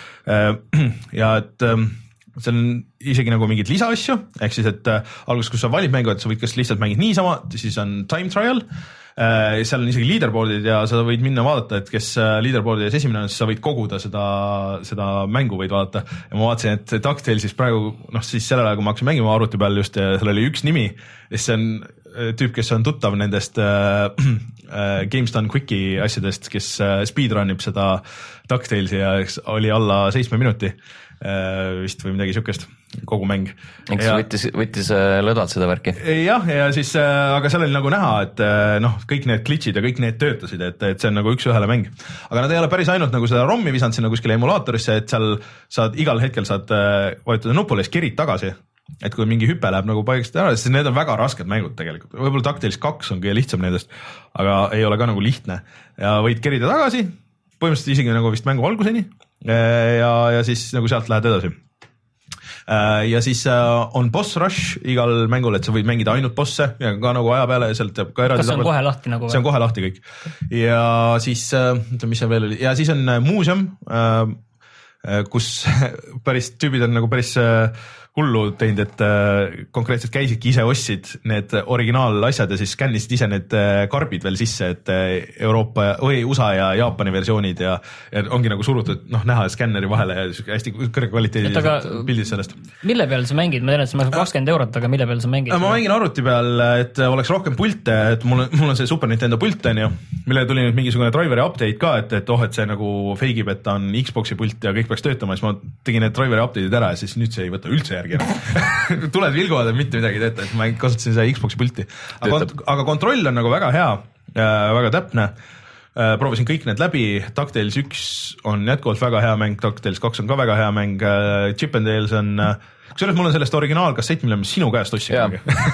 Ja et see on isegi nagu mingid lisaasju, ehk siis, et alguses, kus sa valid mängu, et sa võid kas lihtsalt mängid niisama, siis on time trial, seal on isegi leaderboardid ja sa võid minna vaadata, et kes leaderboardi ees esimene on, siis sa võid koguda seda, seda mängu võid vaadata. Ja ma vaatasin, et DuckTales siis praegu, noh siis sellel ajal, kui ma hakkasin mängima arvuti peal just ja seal oli üks nimi, siis see on tüüp, kes on tuttav nendest äh, Games Done Quicki asjadest, kes äh, speedrunib seda DuckTalesi ja oli alla seitsme minuti äh, vist või midagi siukest, kogu mäng. Eks ja, võttis, võttis lõdvalt seda värki? Jah, ja siis, aga seal oli nagu näha, et noh, kõik need glitchid ja kõik need töötasid, et, et see on nagu üks ühele mäng. Aga nad ei ole päris ainult nagu seda rommi visanud sinna kuskile emulaatorisse, et seal saad igal hetkel saad vajutada nupule, siis kerid tagasi. Et kui mingi hüpe läheb nagu paigast ära, siis need on väga rasked mängud tegelikult. Võib-olla DuckTales kaks on kõige lihtsam nendest, aga ei ole ka nagu lihtne. Ja võid kerida tagasi, põhimõtteliselt isegi nagu vist mängu alguseni ja, ja siis nagu sealt lähed edasi. Ja siis on boss rush igal mängul, et sa võid mängida ainult bosse ja ka nagu aja peale ja sealt jääb ka eraldi. Kas see on kohe lahti nagu? See on kohe lahti kõik. Ja siis, ütleme, mis see veel oli, ja siis on muuseum, kus päris tüübid on nagu päris hullu teinud, et äh, konkreetselt käisidki ise ostsid need originaalasjad ja siis skännisid ise need äh, karbid veel sisse, et äh, Euroopa või U S A ja Jaapani versioonid ja, ja ongi nagu surutud, noh, näha skänneri vahele ja hästi kõrge kvaliteedi pildid sellest. Mille peal sa mängid? Ma tean, et see maksab kakskümmend eurot, aga mille peal sa mängid? Ma mängin arvuti peal, et oleks rohkem pilte, et mul, mul on see Super Nintendo pilt, on ju, mille tuli nüüd mingisugune driveri update ka, et, et oh, et see nagu feigib, et ta on Xboxi pilt ja kõik peaks töötama, siis ma tegin need driveri update'id ära ja siis nüüd see ei võta üldse järgi. Tuled vilguvad, et mitte midagi teeta, et ma kasutasin seda Xboxi pilti. Aga, kont- aga kontroll on nagu väga hea, väga täpne. Proovisin kõik need läbi, DuckTales üks on jätkuvalt väga hea mäng, DuckTales kaks on ka väga hea mäng, Chip and Dales on, kusjuures mul on sellest originaalkassett, mille ma sinu käest ostsin.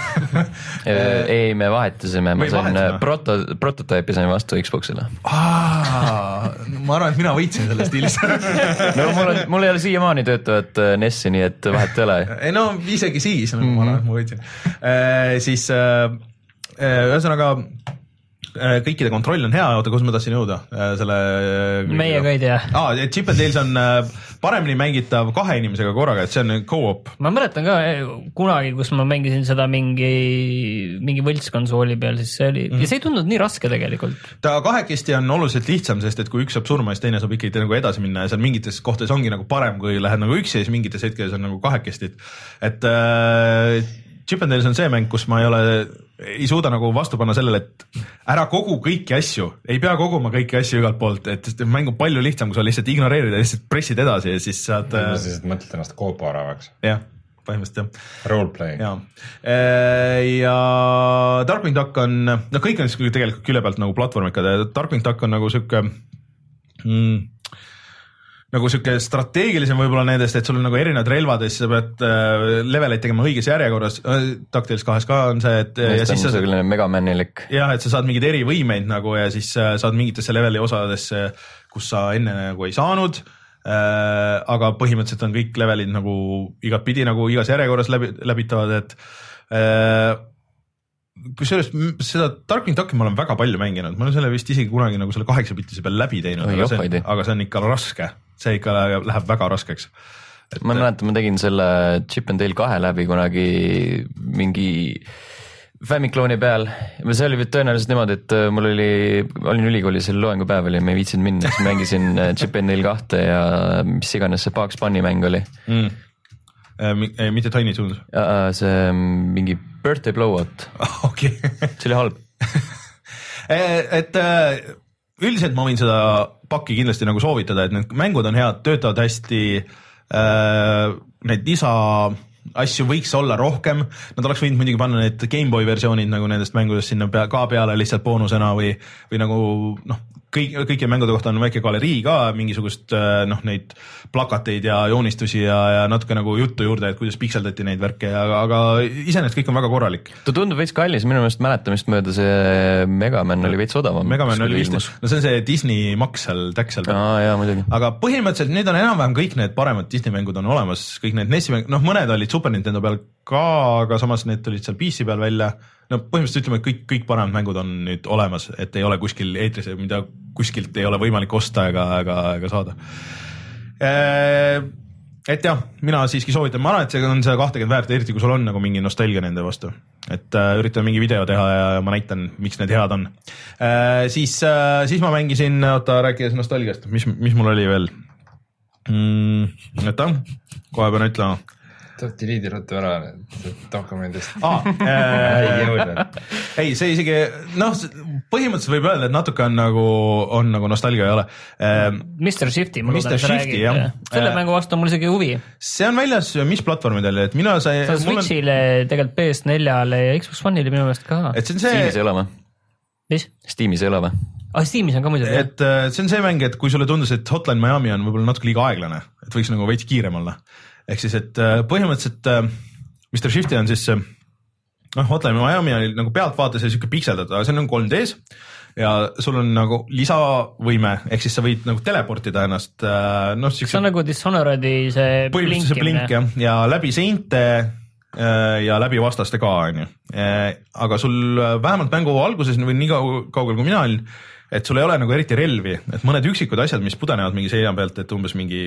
Ei, me vahetasime, ma sain proto, prototüüpi sain vastu Xboxile. Aa, ma arvan, et mina võitsin selle stiilis. No mul, on, mul ei ole siiamaani töötavat N E S-i, nii et vahet ei ole. No isegi siis, nagu mm-hmm. ma arvan, et ma võitsin. E, siis ühesõnaga kõikide kontroll on hea, oota, kus ma tahtsin jõuda selle meie ka ei tea. Ah, Chip and Dales on paremini mängitav kahe inimesega korraga, et see on co-op. Ma mäletan ka kunagi, kus ma mängisin seda mingi, mingi võltskonsooli peal, siis see oli, mm. ja see ei tundnud nii raske tegelikult. Ta kahekesti on oluliselt lihtsam, sest et kui üks saab surma, siis teine saab ikkagi nagu edasi minna ja seal mingites kohtades ongi nagu parem, kui lähed nagu üksi ja siis mingites hetkedes on nagu kahekesti. Et äh, Chip and Dales on see mäng, kus ma ei ole, ei suuda nagu vastu panna sellele, et ära kogu kõiki asju, ei pea koguma kõiki asju igalt poolt, et mäng on palju lihtsam, kui sa lihtsalt ignoreerid ja lihtsalt pressid edasi ja siis saad... Ja siis mõtled ennast kooporavaks. Jah, põhimõtteliselt jah. Roleplay. Ja, ja Darkwing Duck on, no kõik on siis tegelikult külje pealt nagu platvormikad ja Darkwing Duck on nagu siuke... Mm, nagu siuke strateegilisem võib-olla nendest, et sul on nagu erinevad relvad ja siis sa pead äh, leveleid tegema õiges järjekorras. DuckTales kahes ka on see, et ja siis sa saad Megamanilik. Jah, et sa saad mingeid erivõimeid nagu ja siis äh, saad mingitesse leveli osadesse, kus sa enne nagu ei saanud, äh, aga põhimõtteliselt on kõik levelid nagu igat pidi nagu igas järjekorras läbi, läbitavad, et äh, kui sellest, seda Darkwing Ducki ma olen väga palju mänginud, ma olen selle vist isegi kunagi nagu selle kaheksapitise peal läbi teinud, aga see, aga see on ikka raske, see ikka läheb väga raskeks. Et... ma mäletan, ma tegin selle Chip and Dale kahe läbi kunagi mingi Famiclone'i peal, see oli tõenäoliselt niimoodi, et mul oli, olin ülikoolis selle loengupäev oli, ma ei viitsinud minna, siis mängisin Chip and Dale kahte ja mis iganes see Bugs Bunny mäng oli. Mm. Äh, mitte Tiny Toons. Ja, see mingi Birthday Blowout. Okay. See oli halb. et üldiselt ma võin seda pakki kindlasti nagu soovitada, et need mängud on head, töötavad hästi, need lisa asju võiks olla rohkem, nad oleks võinud muidugi panna need Gameboy versioonid nagu nendest mängudest sinna pea, ka peale lihtsalt boonusena või, või nagu noh, kõik, kõiki mängude kohta on väike galerii ka, mingisugust noh, neid plakateid ja joonistusi ja, ja natuke nagu juttu juurde, et kuidas pikseldati neid värke, aga, aga iseenesest kõik on väga korralik. Ta tundub veits kallis, minu meelest mäletamist mööda see Megaman oli veits odavam. Megaman oli vist, no see on see Disney maks seal täksel. Aa, jaa, muidugi. Aga põhimõtteliselt nüüd on enam-vähem kõik need paremad Disney mängud on olemas, kõik need Nessi mängud, noh mõned olid Super Nintendo peal ka, aga samas need tulid seal P C peal välja. No põhimõtteliselt ütleme, et kõik, kõik paremad mängud on nüüd olemas, et ei ole kuskil eetris, mida kuskilt ei ole võimalik osta ega, ega, ega saada. Et jah, mina siiski soovitan, ma arvan, et see on see kahtekümmend väärt, eriti kui sul on nagu mingi nostalgia nende vastu. Et äh, üritan mingi video teha ja ma näitan, miks need head on. Äh, siis, äh, siis ma mängisin, oota, rääkides nostalgiast, mis, mis mul oli veel? Mm, oota, kohe pean ütlema. Delete ruttu ära dokumendist. Ah, äh, ei, see isegi, noh, põhimõtteliselt võib öelda, et natuke on nagu, on nagu nostalgia ei ole. mister Shifty, ma loodan, et räägid. Selle mängu vastu on mul isegi huvi. See on väljas, mis platvormidel, et mina sai... See on Switchile, on... tegelikult P S neljale ja Xbox One'ile minu meelest ka. Et see on see... Steamis ei ole või? Mis? Steamis ei ole või? Ah, Steamis on ka muidugi. Et see on see mäng, et kui sulle tundus, et Hotline Miami on võib-olla natuke liiga aeglane, et võiks nagu veits kiirem olla. Ehk siis, et põhimõtteliselt mister Shifty on siis, noh, Hotline Miami on nagu pealtvaates ja siuke pikseldatud, aga see on kolm D-s ja sul on nagu lisavõime, ehk siis sa võid nagu teleportida ennast. No, siukse... See on nagu Dishonored'i see blinkimine. See blink, jah, ja läbi seinte ja läbi vastaste ka, on ju. Aga sul vähemalt mängu alguses või nii kaugel kui mina olin, et sul ei ole nagu eriti relvi, et mõned üksikud asjad, mis pudenevad mingi seina pealt, et umbes mingi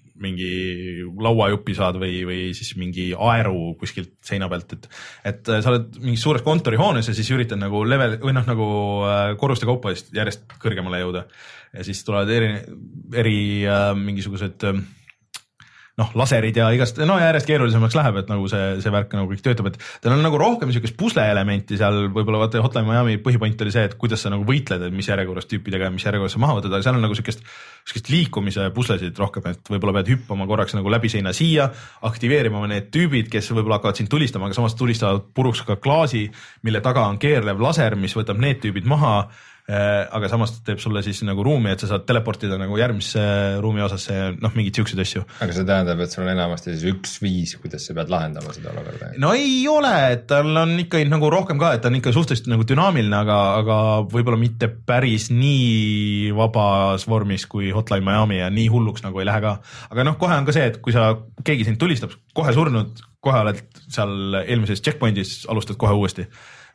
mingi lauajuppi saad või, või siis mingi aeru kuskilt seina pealt, et, et sa oled mingis suures kontorihoones ja siis üritad nagu level või noh, nagu korruste kaupa järjest kõrgemale jõuda ja siis tulevad eri, eri äh, mingisugused äh, noh, laserid ja igast, no järjest keerulisemaks läheb, et nagu see, see värk nagu kõik töötab, et tal on nagu rohkem niisugust pusle-elementi seal, võib-olla vaata Hotline Miami põhipoint oli see, et kuidas sa nagu võitled, et mis järjekorras tüüpidega ja mis järjekorras sa maha võtad, aga seal on nagu niisugust, niisugust liikumise puslesid rohkem, et võib-olla pead hüppama korraks nagu läbi seina siia, aktiveerima need tüübid, kes võib-olla hakkavad sind tulistama, aga samas tulistavad puruks ka klaasi, mille taga on keerlev laser, mis võtab need tüübid maha, aga samas teeb sulle siis nagu ruumi, et sa saad teleportida nagu järgmisse ruumi osasse ja noh, mingid siuksed asju. Aga see tähendab, et sul on enamasti siis üks viis, kuidas sa pead lahendama seda olukorda? No ei ole, et tal on ikka nagu rohkem ka, et ta on ikka suhteliselt nagu dünaamiline, aga, aga võib-olla mitte päris nii vabas vormis kui Hotline Miami ja nii hulluks nagu ei lähe ka. Aga noh, kohe on ka see, et kui sa keegi sind tulistab, kohe surnud, kohe oled seal eelmises checkpointis, alustad kohe uuesti.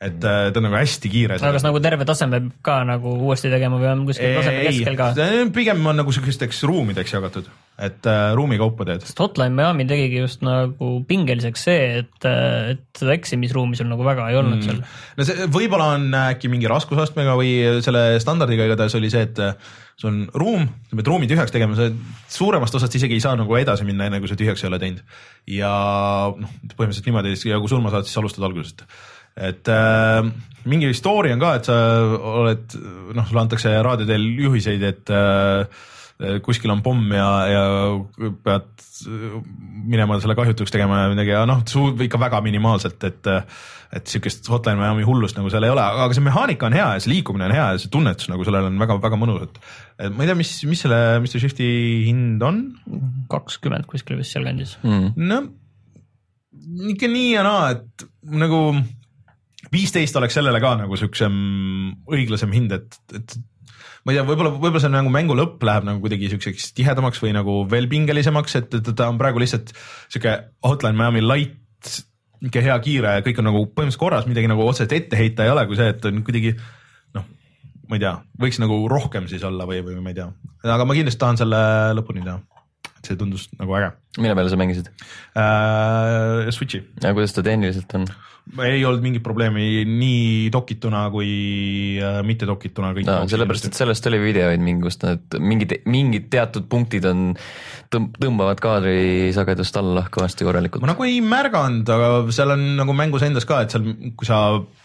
et ta on nagu hästi kiire. aga kas nagu terve taseme ka nagu uuesti tegema või on kuskil taseme keskel ka? Pigem on nagu selliseks ruumideks jagatud, et äh, ruumikaupa teed. Sest Hotline Miami tegigi just nagu pingeliseks see, et, et seda eksimisruumi sul nagu väga ei olnud mm. seal. No see võib-olla on äkki mingi raskusastmega või selle standardiga igatahes oli see, et see on ruum, sa pead ruumi tühjaks tegema, sa suuremast osast isegi ei saa nagu edasi minna, enne kui sa tühjaks ei ole teinud. Ja noh, põhimõtteliselt niimoodi, ja kui surma saad, siis alustad algusest. Et äh, mingi story on ka, et sa oled, noh, sulle antakse raadioteel juhiseid, et äh, kuskil on pomm ja, ja pead minema selle kahjutuks tegema ja midagi ja noh, ikka väga minimaalselt, et et siukest Hotline Miami hullust nagu seal ei ole, aga see mehaanika on hea ja see liikumine on hea ja see tunnetus nagu sellel on väga-väga mõnus, et, et ma ei tea, mis, mis selle mister Shifti hind on? kakskümmend kuskil vist seal kandis. Mm. No ikka nii ja naa, et nagu viisteist oleks sellele ka nagu siuksem õiglasem hind, et, et ma ei tea, võib-olla, võib-olla see nagu mängu lõpp läheb nagu kuidagi siukseks tihedamaks või nagu veel pingelisemaks, et, et ta on praegu lihtsalt siuke Hotline Miami light, ikka hea kiire ja kõik on nagu põhimõtteliselt korras, midagi nagu otseselt ette heita ei ole, kui see, et on kuidagi noh, ma ei tea, võiks nagu rohkem siis olla või, või ma ei tea, aga ma kindlasti tahan selle lõpuni teha, et see tundus nagu äge. Mille peale sa mängisid äh,? Switchi. Ja kuidas ta tehniliselt on? Ei olnud mingit probleemi nii dokituna kui äh, mitte dokituna. No, sellepärast, et sellest oli videoid mingust, et mingid, mingid teatud punktid on, tõmbavad kaadri sagedust alla kõvasti korralikult. Ma nagu ei märganud, aga seal on nagu mängus endas ka, et seal, kui sa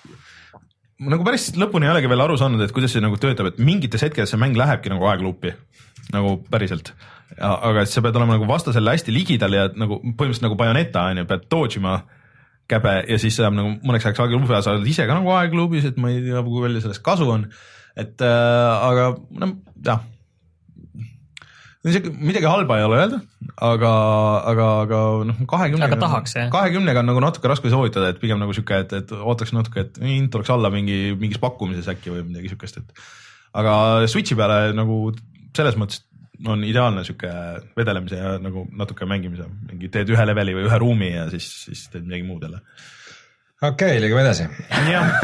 ma nagu päris lõpuni ei olegi veel aru saanud, et kuidas see nagu töötab, et mingites hetkedes see mäng lähebki nagu aegluupi, nagu päriselt. Ja, aga sa peed olema nagu vastaselle hästi ligidal ja nagu põhimõtteliselt nagu Bayonetta on ja pead dodge'ima käbe ja siis saab nagu mõneks ajaks aegluubi ja sa oled ise ka nagu aegluubis, et ma ei tea, kui välja sellest kasu on, et äh, aga no, jah, midagi halba ei ole öelda, aga, aga, aga noh, kahekümnega, aga tahaks, kahekümnega on nagu natuke raske soovitada, et pigem nagu siuke, et, et ootaks natuke, et int oleks alla mingi, mingis pakkumises äkki või midagi siukest, et aga Switchi peale nagu selles mõttes on ideaalne siuke vedelemise ja nagu natuke mängimise, mingi teed ühe leveli või ühe ruumi ja siis, siis teed midagi muud jälle. Okei, okay, liigume edasi. Jah.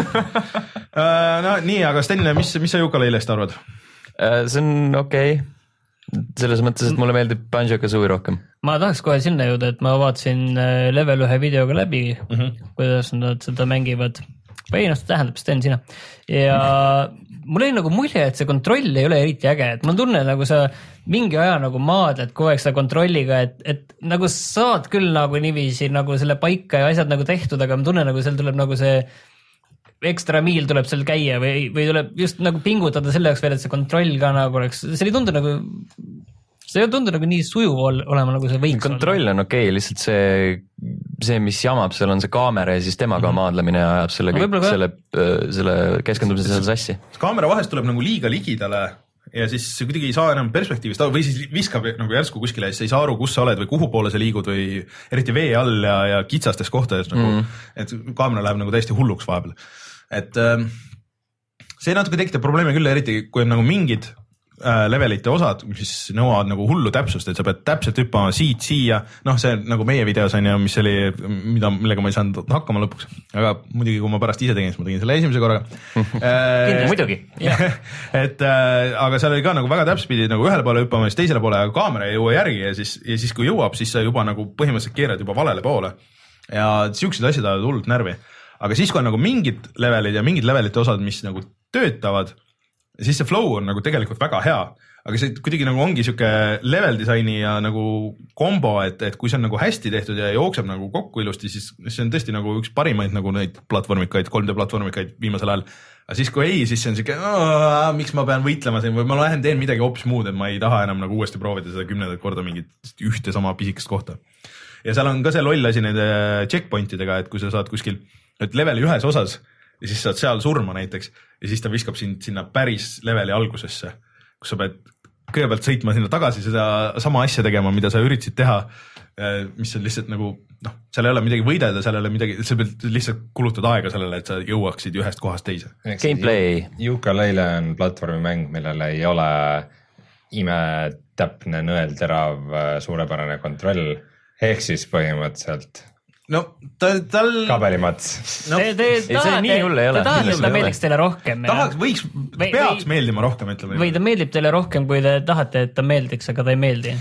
No nii, aga Sten, mis, mis sa Yooka-Laylest arvad? See on okei. Okay. Selles mõttes, et mulle meeldib Banjo-Kazooie rohkem. Ma tahaks kohe sinna jõuda, et ma vaatasin level ühe videoga läbi, mm-hmm. kuidas nad seda mängivad. Või noh, tähendab Sten sina. Ja mul oli nagu mulje, et see kontroll ei ole eriti äge, et mul tunne nagu sa mingi aja nagu maadled kogu aeg seda kontrolliga, et, et nagu saad küll nagu niiviisi nagu selle paika ja asjad nagu tehtud, aga ma tunnen nagu seal tuleb nagu see ekstra miil tuleb seal käia või, või tuleb just nagu pingutada selle jaoks veel, et see kontroll ka nagu oleks, see ei tundu nagu see ei tundu nagu nii sujuv olema nagu see võiks kontroll on okei okay,, lihtsalt see see, mis jamab, seal on see kaamera ja siis temaga mm-hmm. maadlemine ajab selle, kõik, selle, selle keskendumise seal sassi. Kaamera vahest tuleb nagu liiga ligidale ja siis kuidagi ei saa enam perspektiivist või siis viskab nagu järsku kuskile ja siis ei saa aru, kus sa oled või kuhu poole sa liigud või eriti vee all ja, ja kitsastes kohtades nagu, mm. et kaamera läheb nagu täiesti hulluks vahepeal. Et äh, see natuke tekitab probleeme küll, eriti kui on nagu mingid levelite osad, mis nõuavad nagu hullu täpsust, et sa pead täpselt hüppama siit siia, noh see nagu meie videos on ju, mis oli, mida, millega ma ei saanud hakkama lõpuks, aga muidugi kui ma pärast ise tegin, siis ma tegin selle esimese korraga muidugi et äh, aga seal oli ka nagu väga täpselt pidi nagu ühele poole hüppama, siis teisele poole, aga kaamera ei jõua järgi ja siis, ja siis kui jõuab, siis sa juba nagu põhimõtteliselt keerad juba valele poole ja siuksed asjad ajavad hullult närvi, aga siis kui on nagu mingid levelid ja mingid levelite osad, mis nagu töötavad, siis see flow on nagu tegelikult väga hea, aga see kuidagi nagu ongi siuke level disaini ja nagu kombo, et, et kui see on nagu hästi tehtud ja jookseb nagu kokku ilusti, siis see on tõesti nagu üks parimaid nagu neid platvormikaid, kolm D platvormikaid viimasel ajal. Aga siis kui ei, siis see on siuke, miks ma pean võitlema siin või ma lähen teen midagi hoopis muud, et ma ei taha enam nagu uuesti proovida seda kümnendat korda mingit ühte sama pisikest kohta. Ja seal on ka see loll asi nende checkpointidega, et kui sa saad kuskil, et leveli ühes osas ja siis saad seal surma näiteks ja siis ta viskab sind sinna päris leveli algusesse, kus sa pead kõigepealt sõitma sinna tagasi seda sama asja tegema, mida sa üritasid teha, mis on lihtsalt nagu, noh, seal ei ole midagi võidelda, seal ei ole midagi, sa pead lihtsalt kulutad aega sellele, et sa jõuaksid ühest kohast teise. Gameplay. Yooka-Laylee on platvormimäng, millele ei ole imetäpne nõelterav suurepärane kontroll, ehk siis põhimõtteliselt no ta, tal kabelimats no, te, te, ei, see nii hull ei ole. Te tahate, et ta meeldiks teile rohkem. Tahaks, võiks, või, peaks või, meeldima rohkem, ütleme. Või ta meeldib teile rohkem, kui te tahate, et ta meeldiks, aga ta ei meeldi.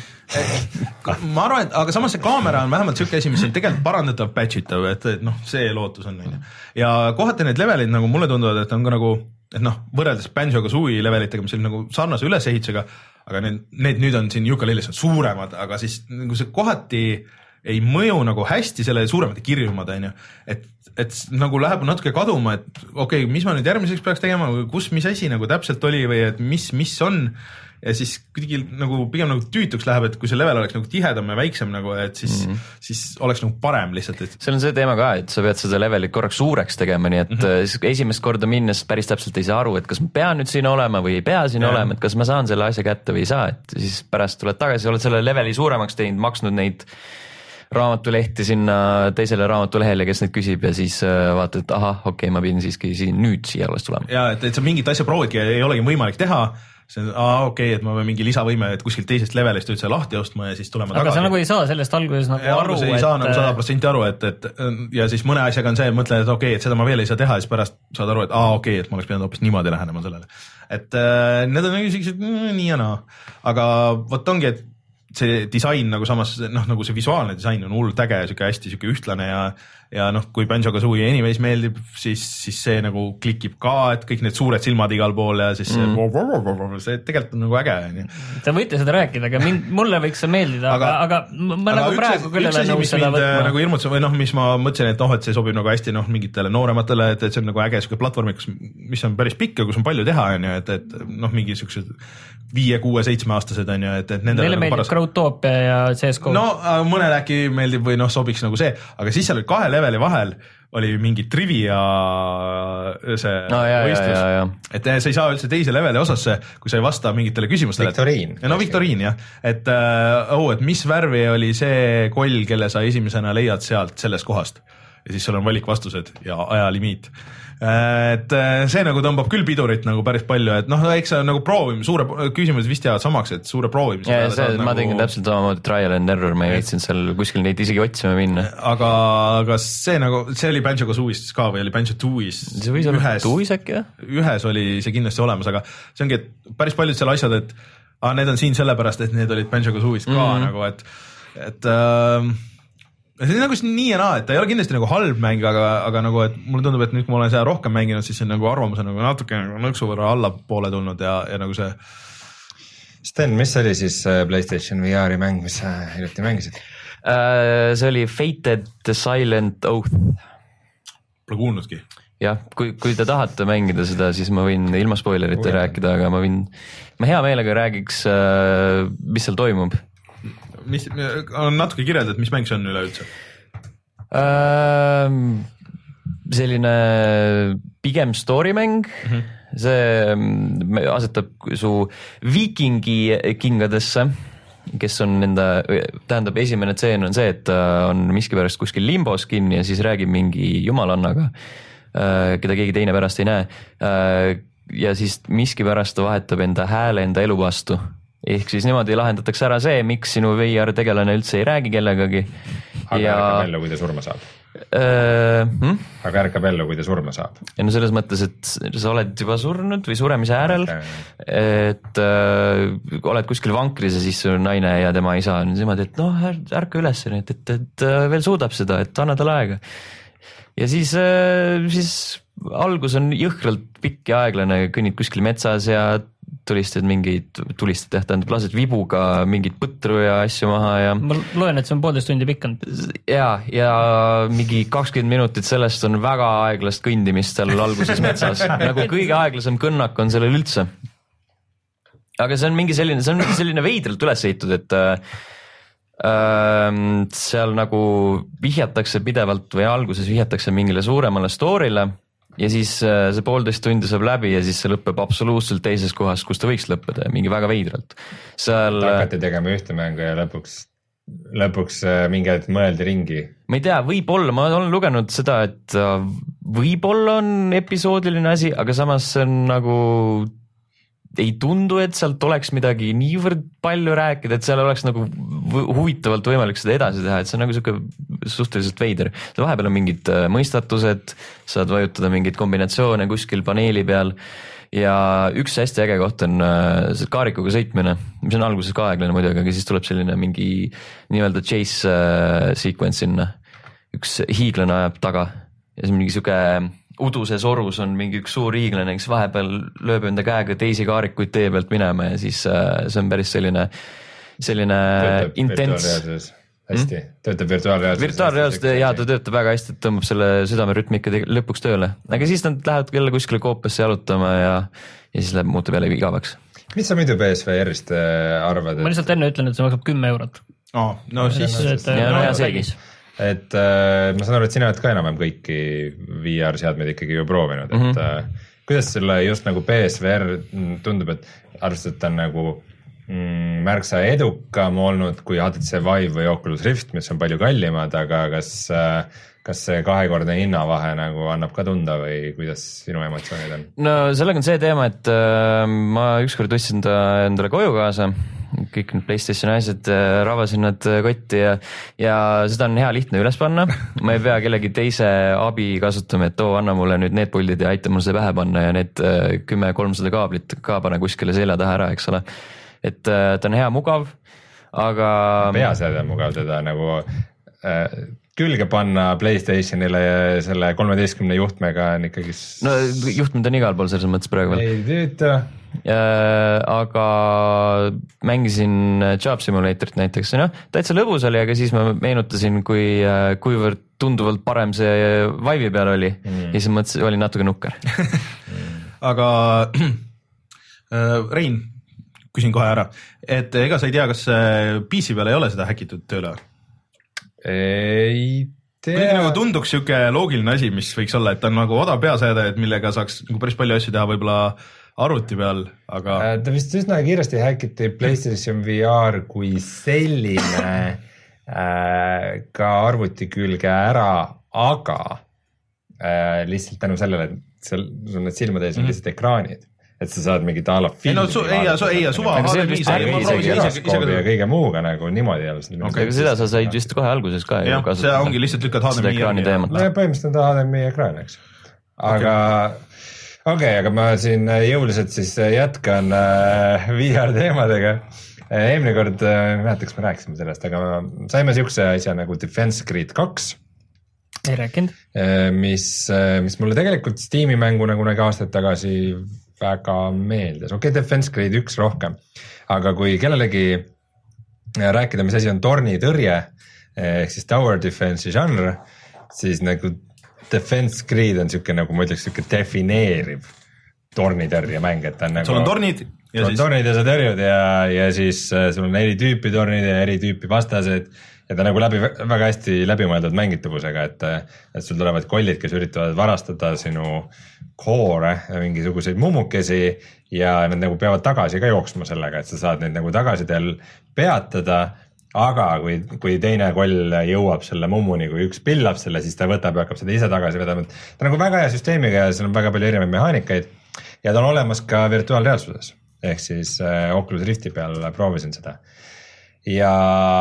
Ma arvan, et aga samas see kaamera on vähemalt siuke asi, mis on tegelikult parandatav, patchitav, et, et noh, see lootus on. Ja kohati need levelid nagu mulle tunduvad, et on ka nagu, et noh, võrreldes Banjo-Kazooie levelitega, mis oli nagu sarnase ülesehitusega, aga need, need nüüd on siin Yooka-Laylis on suuremad, aga siis nagu see kohati ei mõju nagu hästi selle suuremate kirjumad, on ju, et, et nagu läheb natuke kaduma, et okei okay,, mis ma nüüd järgmiseks peaks tegema, kus, mis asi nagu täpselt oli või et mis, mis on ja siis kuidagi nagu pigem nagu tüütuks läheb, et kui see level oleks nagu tihedam ja väiksem nagu, et siis, mm-hmm. siis oleks nagu parem lihtsalt. Et... seal on see teema ka, et sa pead seda levelit korraks suureks tegema, nii et mm-hmm. esimest korda minnes päris täpselt ei saa aru, et kas ma pean nüüd siin olema või ei pea siin yeah. olema, et kas ma saan selle asja kätte või ei saa, et siis pärast tuled tagasi, oled selle leveli suuremaks teinud, maksnud neid raamatulehti sinna teisele raamatulehele, kes neid küsib ja siis vaatad, et ahah, okei okay,, ma pidin siiski siin nüüd siia alles tulema. Ja, et, et sa mingit asja proovidki ja ei olegi võimalik teha, see on, aa okei okay,, et ma pean mingi lisavõime, et kuskilt teisest levelist üldse lahti ostma ja siis tulema aga tagasi. Aga sa nagu ei saa sellest alguses nagu ja, aru, et... ei saa nagu sada protsenti aru, et, et ja siis mõne asjaga on see, mõtlen, et okei okay,, et seda ma veel ei saa teha ja siis pärast saad aru, et aa okei okay,, et ma oleks pidanud hoopis niimoodi lähenema sellele. Et äh, need on nagu sellised mm, nii ja naa, aga võt ongi, et see disain nagu samas, noh, nagu see visuaalne disain on hullult äge, siuke hästi siuke ühtlane ja, ja noh, kui Banjo-Kazooie anyways meeldib, siis, siis see nagu klikib ka, et kõik need suured silmad igal pool ja siis mm. see, see tegelikult on nagu äge. Te võite seda rääkida, aga mind, mulle võiks see meeldida, aga, aga, aga ma aga nagu praegu küll olen nõus seda võtma. Nagu hirmutas, või noh, mis ma mõtlesin, et noh, et see sobib nagu hästi noh, mingitele noorematele, et, et see on nagu äge siuke platvormikus, mis on päris pikk ja kus on palju teha, on ju, et, et noh, mingi siuksed viie, kuue, seitsme aastased on ju, et, et nendele neile meeldib paras... Crowdtopia ja C S G O. No mõnele äkki meeldib või noh, sobiks nagu see, aga siis seal oli kahe leveli vahel oli mingi trivia see no, jah, võistlus, jah, jah, jah. et sa ei saa üldse teise leveli osasse, kui sa ei vasta mingitele küsimustele. Viktoriin. No Viktoriin jah, et oh, et mis värvi oli see koll, kelle sa esimesena leiad sealt sellest kohast ja siis sul on valikvastused ja ajalimiit. Et see nagu tõmbab küll pidurit nagu päris palju, et noh, eks see nagu proovime, suure küsimused vist jäävad samaks, et suure proovimise. Ja see, ma nagu... tegin täpselt samamoodi trial and error, ma ei viitsinud seal kuskil neid isegi otsima minna. Aga, aga see nagu, see oli Banjo-Kazooie'is ka või oli Banjo-Two'is? See võis olla Two'is äkki, jah? Ühes oli see kindlasti olemas, aga see ongi, et päris paljud seal asjad, et ah, need on siin sellepärast, et need olid Banjo-Kazooie'is ka mm-hmm. nagu, et, et äh, see on nagu nii ja naa, et ta ei ole kindlasti nagu halb mäng, aga, aga nagu, et mulle tundub, et nüüd kui ma olen seda rohkem mänginud, siis see nagu arvamus on nagu natuke nagu nõksu võrra allapoole tulnud ja, ja nagu see. Sten, mis oli siis PlayStation V R-i mäng, mis sa hiljuti mängisid? Uh, see oli Fated the Silent Oath. Pole kuulnudki. Jah, kui, kui te tahate mängida seda, siis ma võin ilma spoilerite Uja. rääkida, aga ma võin, ma hea meelega räägiks, uh, mis seal toimub. Mis, on natuke kirjeldad, mis mäng see on üleüldse? Uh, selline pigem story mäng, mm-hmm. see asetab su viikingi kingadesse, kes on enda, tähendab esimene tseen on see, et ta on miskipärast kuskil limbos kinni ja siis räägib mingi jumalannaga, uh, keda keegi teine pärast ei näe uh, ja siis miskipärast ta vahetab enda hääle enda elu vastu. Ehk siis niimoodi lahendatakse ära see, miks sinu V R tegelane üldse ei räägi kellegagi. Aga ja... ärkab ellu, kui ta surma saab. Uh, hmm? Aga ärkab ellu, kui ta surma saab. Ja no selles mõttes, et sa oled juba surnud või suremise äärel, okay. et uh, oled kuskil vankris ja siis su naine ja tema isa on niimoodi, et noh, ärka üles, et, et, et veel suudab seda, et anna talle aega. Ja siis, uh, siis algus on jõhkralt pikk ja aeglane, kõnnid kuskil metsas ja tulistad mingeid, tulistad jah, tähendab, lased vibuga mingit põtru ja asju maha ja ma loen, et see on poolteist tundi pikanud. Ja, ja mingi kakskümmend minutit sellest on väga aeglast kõndimist seal alguses metsas. Nagu kõige aeglasem kõnnak on sellel üldse. Aga see on mingi selline, see on mingi selline veidralt üles ehitatud, et äh, seal nagu vihjatakse pidevalt või alguses vihjatakse mingile suuremale story'le ja siis see poolteist tundi saab läbi ja siis see lõpeb absoluutselt teises kohas, kus ta võiks lõppeda, mingi väga veidralt. Seal... Hakati tegema ühte mängu ja lõpuks, lõpuks mingi hetk mõeldi ringi. Ma ei tea, võib-olla, ma olen lugenud seda, et võib-olla on episoodiline asi, aga samas see on nagu... ei tundu, et sealt oleks midagi niivõrd palju rääkida, et seal oleks nagu huvitavalt võimalik seda edasi teha, et see on nagu siuke suhteliselt veider. Vahepeal on mingid mõistatused, saad vajutada mingeid kombinatsioone kuskil paneeli peal ja üks hästi äge koht on see kaarikuga sõitmine, mis on alguses ka aeglane muidugi, aga siis tuleb selline mingi nii-öelda chase sequence sinna. Üks hiiglane ajab taga ja see on mingi siuke uduses orus on mingi üks suur hiiglane, kes vahepeal lööb enda käega teisi kaarikuid tee pealt minema ja siis see on päris selline, selline intens. Hästi, töötab virtuaalreaalsus. Virtuaalreaalsus, jaa, ta töötab väga hästi, et tõmbab selle südamerütmi ikka lõpuks tööle. Aga siis nad lähevad jälle kuskile koopasse jalutama ja, ja siis läheb muutub jälle igavaks. Mis sa muidu P S V R-ist arvad? Ma lihtsalt enne ütlen, et see maksab kümme eurot. Oh, no siis... Et, ja, no, ja seegis. Et äh, ma saan aru, et sina oled ka enam kõiki V R-seadmeid ikkagi ju proovinud, et mm -hmm. äh, kuidas sulle just nagu P S V R tundub, et arvestades, et on nagu mm, märksa edukam olnud kui H T C Vive või Oculus Rift, mis on palju kallimad, aga kas, äh, kas see kahekordne hinnavahe nagu annab ka tunda või kuidas sinu emotsioonid on? No sellega on see teema, et äh, ma ükskord võtsin ta endale koju kaasa, kõik need PlayStationi asjad, ravasin nad kotti ja, ja seda on hea lihtne üles panna. Ma ei pea kellegi teise abi kasutama, et oo, anna mulle nüüd need puldid ja aita mul seda pähe panna ja need kümme kolmsada kaablit ka pane kuskile selja taha ära, eks ole. Et ta on hea mugav, aga... Peaseade on mugav teda nagu äh, külge panna PlayStationile ja selle kolmeteistkümne juhtmega on ikkagi... No juhtmed on igal pool selles mõttes praegu veel. Ei tüüta. Ja, aga mängisin Job Simulatorit näiteks, noh, täitsa lõbus oli, aga siis ma meenutasin, kui, kuivõrd tunduvalt parem see Vive'i peal oli mm. ja siis mõtlesin, oli natuke nukker. Aga Rein, küsin kohe ära, et ega sa ei tea, kas P C peal ei ole seda häkitud tööle? Ei tea. Nagu tunduks siuke loogiline asi, mis võiks olla, et on nagu odav peaseade, et millega saaks nagu päris palju asju teha võib-olla arvuti peal, aga... Ta vist üsna kiiresti häkiti PlayStation V R kui selline äh, ka arvuti külge ära, aga äh, lihtsalt tänu sellele, et seal on need silmade ees on lihtsalt ekraanid, et sa saad mingit ala filmi. No, su, ei, su, ei, suva ja kõige muuga nagu niimoodi jälle. Okay, aga seda sa said just kohe alguses ka. Jah, see ongi lihtsalt lükkad H D M I ekraani teemat. No, põhimõtteliselt on H D M I ekraan, eks. Aga... okei okay,, aga ma siin jõuliselt siis jätkan V R teemadega. Eelmine kord, mäletaks me rääkisime sellest, aga saime siukse asja nagu Defense Grid kaks. Ei rääkinud. Mis, mis mulle tegelikult Steam'i mängu nagu nägi aastaid tagasi väga meeldis. Okei, okay, Defense Grid üks rohkem. Aga kui kellelegi rääkida, mis asi on tornitõrje, ehk siis Tower Defense'i žanr, siis nagu Defense Grid on siuke nagu ma ütleks siuke defineeriv tornitõrje mäng, et on nagu... Sul on tornid ja siis... tornid ja sa tõrjud ja, ja siis sul on eri tüüpi tornid ja eri tüüpi vastased ja ta nagu läbi, väga hästi läbimõeldud mängitavusega, et, et sul tulevad kollid, kes üritavad varastada sinu core, mingisuguseid mummukesi ja nad nagu peavad tagasi ka jooksma sellega, et sa saad neid nagu tagasi teil peatada. Aga kui, kui teine koll jõuab selle mummuni, kui üks pillab selle, siis ta võtab ja hakkab seda ise tagasi vedama. Ta on nagu väga hea süsteemiga ja seal on väga palju erinevaid mehaanikaid ja ta on olemas ka virtuaalreaalsuses. Ehk siis äh, Oculus Rifti peal proovisin seda. Ja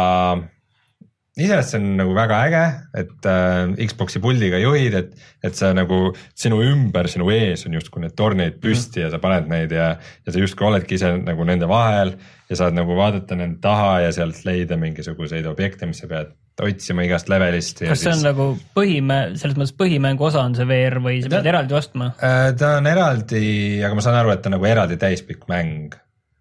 iseenesest see on nagu väga äge, et äh, Xboxi puldiga juhid, et, et sa nagu sinu ümber, sinu ees on justkui need tornid püsti mm. ja sa paned neid ja, ja sa justkui oledki ise nagu nende vahel ja saad nagu vaadata nende taha ja sealt leida mingisuguseid objekte, mis sa pead otsima igast levelist. Kas see on siis... nagu põhimä-, selles mõttes põhimängu osa on see V R või sa pead ta, eraldi ostma? Ta on eraldi, aga ma saan aru, et ta on nagu eraldi täispikk mäng.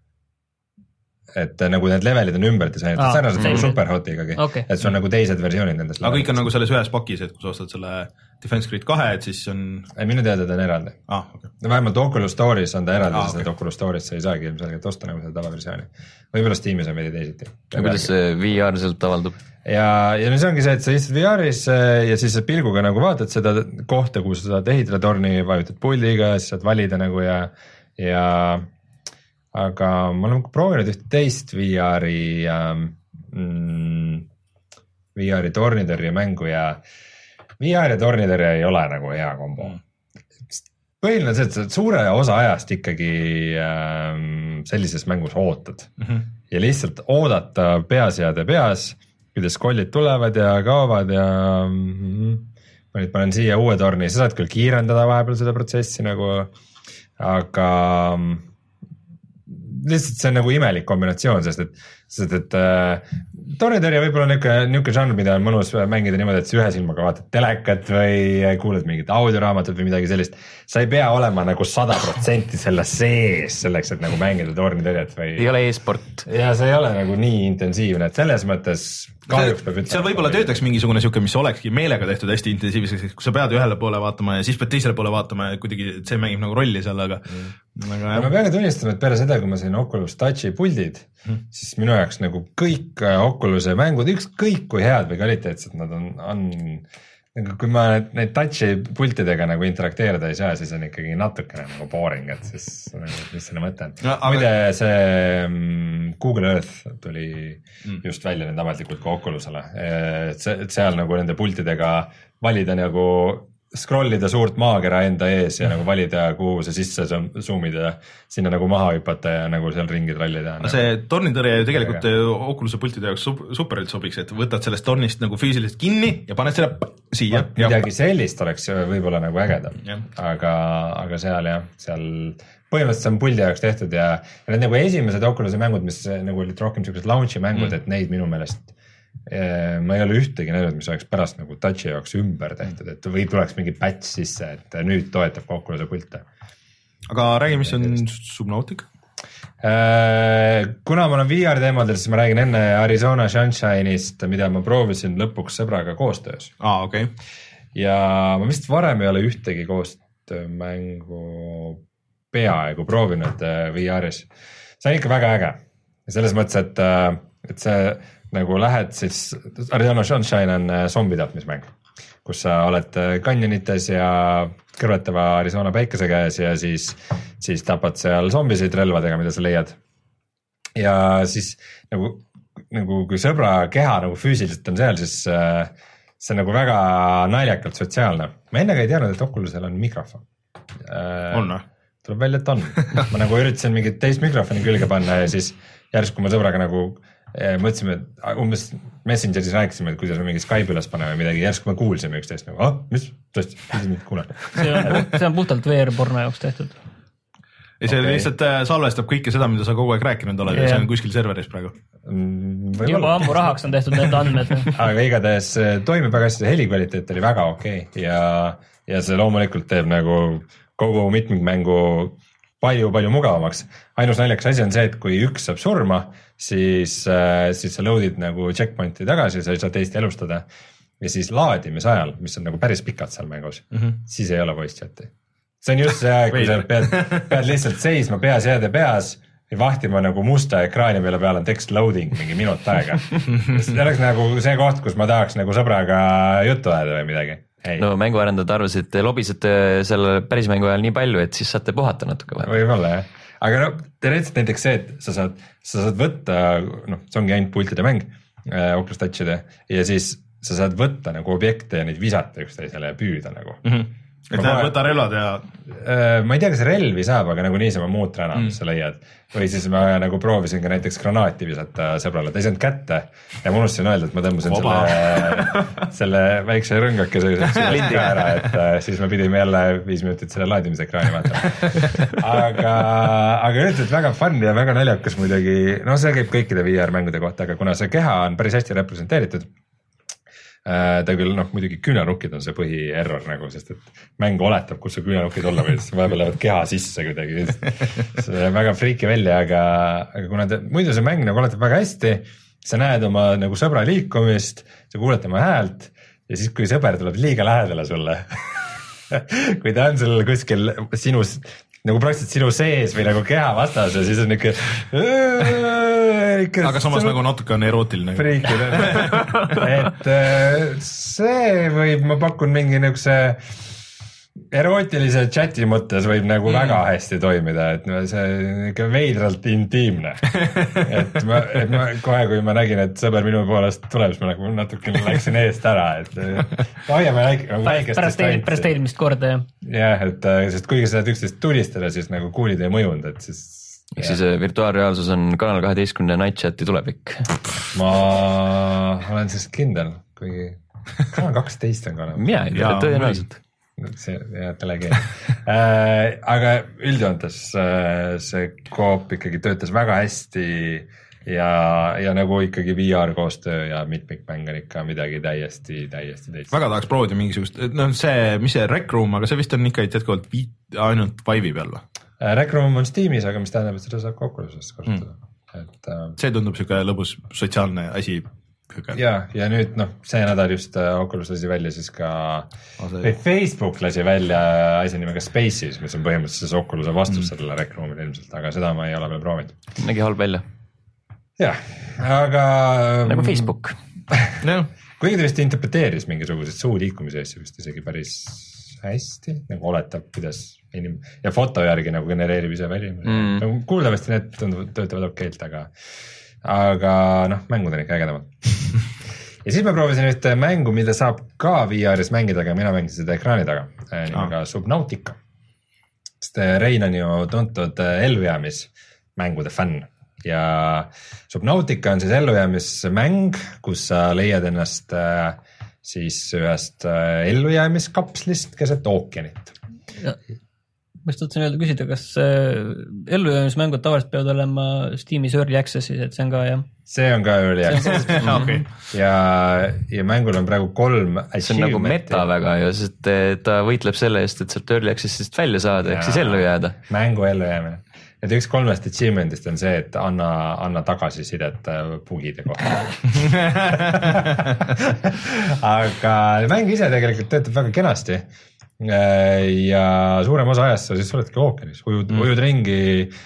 Et nagu need levelid on ümber disainitud, ah, sarnaselt nagu Superhoti ikkagi, okay. Et see on nagu teised versioonid nendest. Aga kõik on nagu selles ühes pakis, et kui sa ostad selle Defense Grid kahe, et siis on... Ei, minu teada ta on eraldi. Ah, okay. Vähemalt Oculus Store'is on ta eraldi, ah, sest okay. Oculus Store'is sa ei saagi ilmselgelt osta nagu seda tavaversiooni. Võib-olla Steamis on veidi teisiti. Ja kuidas see V R sealt avaldub? Ja, ja see ongi see, et sa istud V R-is ja siis pilguga nagu vaatad seda kohta, kus sa saad ehitada torni, vajutad puldiga, siis saad valida nagu ja... ja aga ma olen proovinud ühte teist V R-i mm, V R-i tornitõrje mängu ja V R ja tornitõrje ei ole nagu hea kombo. Põhiline on see, et sa suure osa ajast ikkagi ähm, sellises mängus ootad mm -hmm. ja lihtsalt oodata peaseade peas, kuidas kollid tulevad ja kaovad ja mm, ma nüüd panen siia uue torni, sa saad küll kiirendada vahepeal seda protsessi nagu, aga lihtsalt see on nagu imelik kombinatsioon, sest et, sest et äh, tornitõrje võib-olla niuke, niuke žanr, mida on mõnus mängida niimoodi, et sa ühe silmaga vaatad telekat või kuuled mingit audioraamatut või midagi sellist. Sa ei pea olema nagu sada protsenti selle sees selleks, et nagu mängida tornitõrjet või... Ei ole e-sport. Ja see ei ole nagu nii intensiivne, et selles mõttes kahjuks peab ütlema. Seal võib-olla töötaks mingisugune siuke, mis olekski meelega tehtud hästi intensiivseks, kui sa pead ühele poole vaatama ja siis pead teisele poole vaatama ja kuidagi see mängib nagu rolli seal, aga... Mm. aga ma pean ka tunnistama, et peale seda, kui ma sain Oculus Touchi puldid, mm. siis minu jaoks nagu kõik Oculus'e mängud, ükskõik kui head või kvaliteetsed nad on, on nagu kui ma neid Touchi pultidega nagu interakteerida ei saa, siis on ikkagi natukene nagu boring, et siis mis selle mõte on. No, aga... muide see Google Earth tuli mm. just välja nüüd ametlikult ka Oculus'ele, et, see, et seal nagu nende pultidega valida nagu scrollida suurt maakera enda ees ja nagu valida, kuhu sa sisse zoomida, sinna nagu maha hüpata ja nagu seal ringi trallida. Nagu... see tornitõrje tegelikult Oculus'e pultide jaoks superilt sobiks, et võtad sellest tornist nagu füüsiliselt kinni ja paned selle siia. Midagi sellist oleks võib-olla nagu ägedam, aga, aga seal jah, seal põhimõtteliselt on puldi jaoks tehtud ja, ja need nagu esimesed Oculus'e mängud, mis nagu olid rohkem sellised launch'i mängud, mm. et neid minu meelest ma ei ole ühtegi näinud, mis oleks pärast nagu Touchi jaoks ümber tehtud, et või tuleks mingi patch sisse, et nüüd toetab ka Oculus'e pilte. Aga räägi, mis on Subnautica? Kuna ma olen V R teemadel, siis ma räägin enne Arizona Sunshine'ist, mida ma proovisin lõpuks sõbraga koostöös. Aa, okei. Okay. Ja ma vist varem ei ole ühtegi koostöömängu peaaegu proovinud V R-is. See on ikka väga äge. Selles mõttes, et, et see nagu lähed siis, Arizona Sunshine on zombi tapmismäng, kus sa oled kanjonites ja kõrvetava Arizona päikese käes ja siis, siis tapad seal zombisid relvadega, mida sa leiad. Ja siis nagu, nagu kui sõbra keha nagu füüsiliselt on seal, siis see on nagu väga naljakalt sotsiaalne. Ma ennega ei teadnud, et Oculus'el on mikrofon. On või? Tuleb välja, et on. Ma nagu üritasin mingit teist mikrofoni külge panna ja siis järsku ma sõbraga nagu mõtlesime, et umbes Messengeris rääkisime, et kuidas me mingi Skype üles paneme või midagi, järsku me kuulsime üksteist nagu, ah, mis, tõesti, mis nüüd kuulen. See on, see on puhtalt V R-porno jaoks tehtud. Ei, see okay. Lihtsalt salvestab kõike seda, mida sa kogu aeg rääkinud oled yeah. ja see on kuskil serveris praegu. Mm, juba ammu rahaks on tehtud need andmed. Aga igatahes toimib väga hästi, helikvaliteet oli väga okei okay. ja, ja see loomulikult teeb nagu kogu mitmikmängu palju-palju mugavamaks. Ainus naljakas asi on see, et kui üks saab surma, siis, siis sa loadid nagu checkpointi tagasi, sa ei saa teist elustada ja siis laadimise ajal, mis on nagu päris pikalt seal mängus, mm-hmm. siis ei ole voice chat'i. See on just see aeg, kui sa pead, pead lihtsalt seisma peas jääde peas ja vahtima nagu musta ekraani peale peal on text loading mingi minut aega. See oleks nagu see koht, kus ma tahaks nagu sõbraga juttu ajada või midagi. Ei. No mänguarendajad arvasid, et lobisete selle päris mängu ajal nii palju, et siis saate puhata natuke. Võib-olla jah. Aga no, teoreetiliselt näiteks see, et sa saad, sa saad võtta, noh, see ongi ainult pultide mäng, Oculus Touchide, ja siis sa saad võtta nagu objekte ja neid visata üksteisele ja püüda nagu. Mm-hmm. Et läheb võtta relvad ja... Ma ei tea, kas relvi saab, aga nagu niisama muud träna, mis mm. sa leiad. Või siis ma nagu proovisin ka näiteks granaati visata sõbrale, ta ei saanud kätte ja ma unustasin öelda, et ma tõmbasin selle, selle väikse rõngakese lindiga ära, et siis me pidime jälle viis minutit selle laadimise ekraani vaatama. Aga, aga üldiselt väga fun ja väga naljakas muidugi, no see käib kõikide V R-mängude kohta, aga kuna see keha on päris hästi representeeritud, ta küll, noh, muidugi küünanukid on see põhierror nagu, sest et mäng oletab, kus see küünanukid olla või, siis vahepeal lähevad keha sisse kuidagi. See on väga friiki välja, aga, aga kuna te, muidu see mäng nagu oletab väga hästi, sa näed oma nagu sõbra liikumist, sa kuuled tema häält ja siis, kui sõber tuleb liiga lähedale sulle, kui ta on sul kuskil sinus, nagu praktiliselt sinu sees või nagu keha vastas ja siis on ikka aga samas nagu natuke on erootiline. Et see võib, ma pakun mingi niukse erootilise chati mõttes võib nagu mm. väga hästi toimida, et see ikka veidralt intiimne. Et ma, et ma kohe, kui ma nägin, et sõber minu poolest tuleb, siis ma nagu natuke läksin eest ära, et hoiame väikest distantsi. Pärast eelmist korda, jah. Jah, et sest kuigi sa saad üksteist tulistada, siis nagu kuulid ei mõjunud, et siis ehk siis virtuaalreaalsus on Kanal kaheteistkümne Nightchati tulevik. Ma olen siis kindel, kuigi Kanal kaksteist on kanal. Mina ei tea, tõenäoliselt. See ja telegeen äh, aga üldjoontes äh, see koop ikkagi töötas väga hästi ja, ja nagu ikkagi V R koostöö ja mitmikmäng on ikka midagi täiesti, täiesti teist. Väga tahaks proovida mingisugust, no see, mis see Rec Room, aga see vist on ikka jätkuvalt ainult Vive'i peal või? Äh, Rec Room on Steamis, aga mis tähendab, et seda saab ka Oculusest kasutada mm.. Et, äh, see tundub siuke lõbus sotsiaalne asi. ja, ja nüüd noh, see nädal just Oculus lasi välja siis ka või Facebook lasi välja asja nimega Spaces, mis on põhimõtteliselt Oculus'e vastus mm. sellele Rec Roomile ilmselt, aga seda ma ei ole veel proovinud. Nägi halb välja. jah, aga nagu Facebook. no. kuigi ta vist interpreteeris mingisuguseid suu liikumise asju vist isegi päris hästi, nagu oletab, kuidas inim- ja foto järgi nagu genereerib ise välja mm. no, kuuldavasti need tunduvad, töötavad okeilt, aga aga noh, mängud on ikka ägedamad. ja siis ma proovisin ühte mängu, mida saab ka V R-is mängida, aga mina mängisin seda ekraani taga, nimega ah. Subnautica. Sest Rein on ju tuntud ellujäämismängude fänn ja Subnautica on siis ellujäämismäng, kus sa leiad ennast siis ühest ellujäämiskapslist keset ookeanit. Ja. Ma just tahtsin öelda küsida, kas ellujäämismängud tavaliselt peavad olema Steamis Early Access'is, et see on ka jah? See on ka Early Access. okay. ja, ja mängul on praegu kolm see on nagu meta väga ju, sest ta võitleb selle eest, et sealt Early Access'ist välja saada, ehk siis ellu jääda. Mängu ellu jäämine. Et üks kolmest achievementist on see, et anna, anna tagasisidet bugide kohta. aga mäng ise tegelikult töötab väga kenasti. Ja suurem osa ajast sa siis oledki ookeanis, ujud, mm. ujud ringi,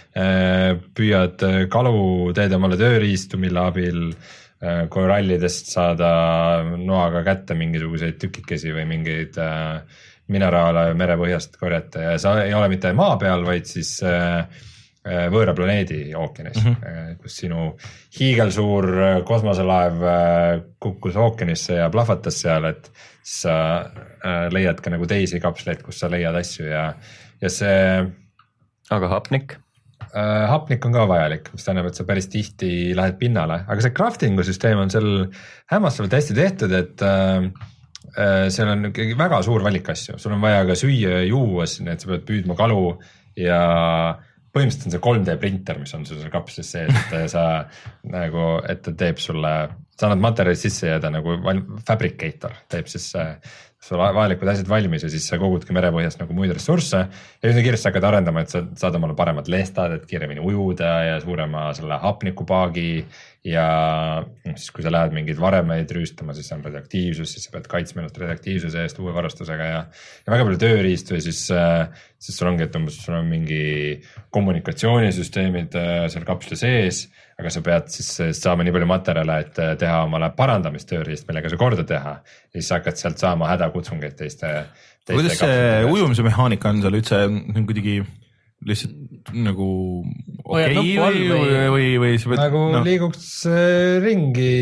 püüad kalu, teed omale tööriistu, mille abil korallidest saada noaga kätte mingisuguseid tükikesi või mingeid mineraale merepõhjast korjata ja sa ei ole mitte maa peal, vaid siis võõra planeedi ookeanis, mm -hmm. kus sinu hiigelsuur kosmoselaev kukkus ookeanisse ja plahvatas seal, et sa leiad ka nagu teisi kapsleid, kus sa leiad asju ja, ja see aga hapnik? Äh, hapnik on ka vajalik, mis tähendab, et sa päris tihti lähed pinnale, aga see crafting'u süsteem on seal hämmastavalt hästi tehtud, et äh, seal on ikkagi väga suur valik asju, sul on vaja ka süüa ja juua, et sa pead püüdma kalu ja põhimõtteliselt on see kolm D printer, mis on sul kapslis sees, et sa nagu, et ta teeb sulle, sa annad materjalid sisse ja ta nagu fabricator teeb siis sul vajalikud asjad valmis ja siis sa kogudki merepõhjast nagu muid ressursse ja üsna kiiresti hakkad arendama, et sa saad omale paremad lestad, et kiiremini ujuda ja suurema selle hapnikupaagi ja siis kui sa lähed mingeid varemeid rüüstama, siis on radioaktiivsus, siis sa pead kaitsma ennast radioaktiivsuse eest uue varustusega ja, ja väga palju tööriistu ja siis, siis sul ongi, et umbes sul on mingi kommunikatsioonisüsteemid seal kapsli sees, aga sa pead siis saama nii palju materjale, et teha omale parandamistööriist, millega sa korda teha ja siis hakkad sealt saama hädakutsungeid teiste, teiste kuidas see ujumise mehaanika on seal üldse kuidagi lihtsalt nagu okei okay, või, või, või, või, või sa pead nagu no. liiguks ringi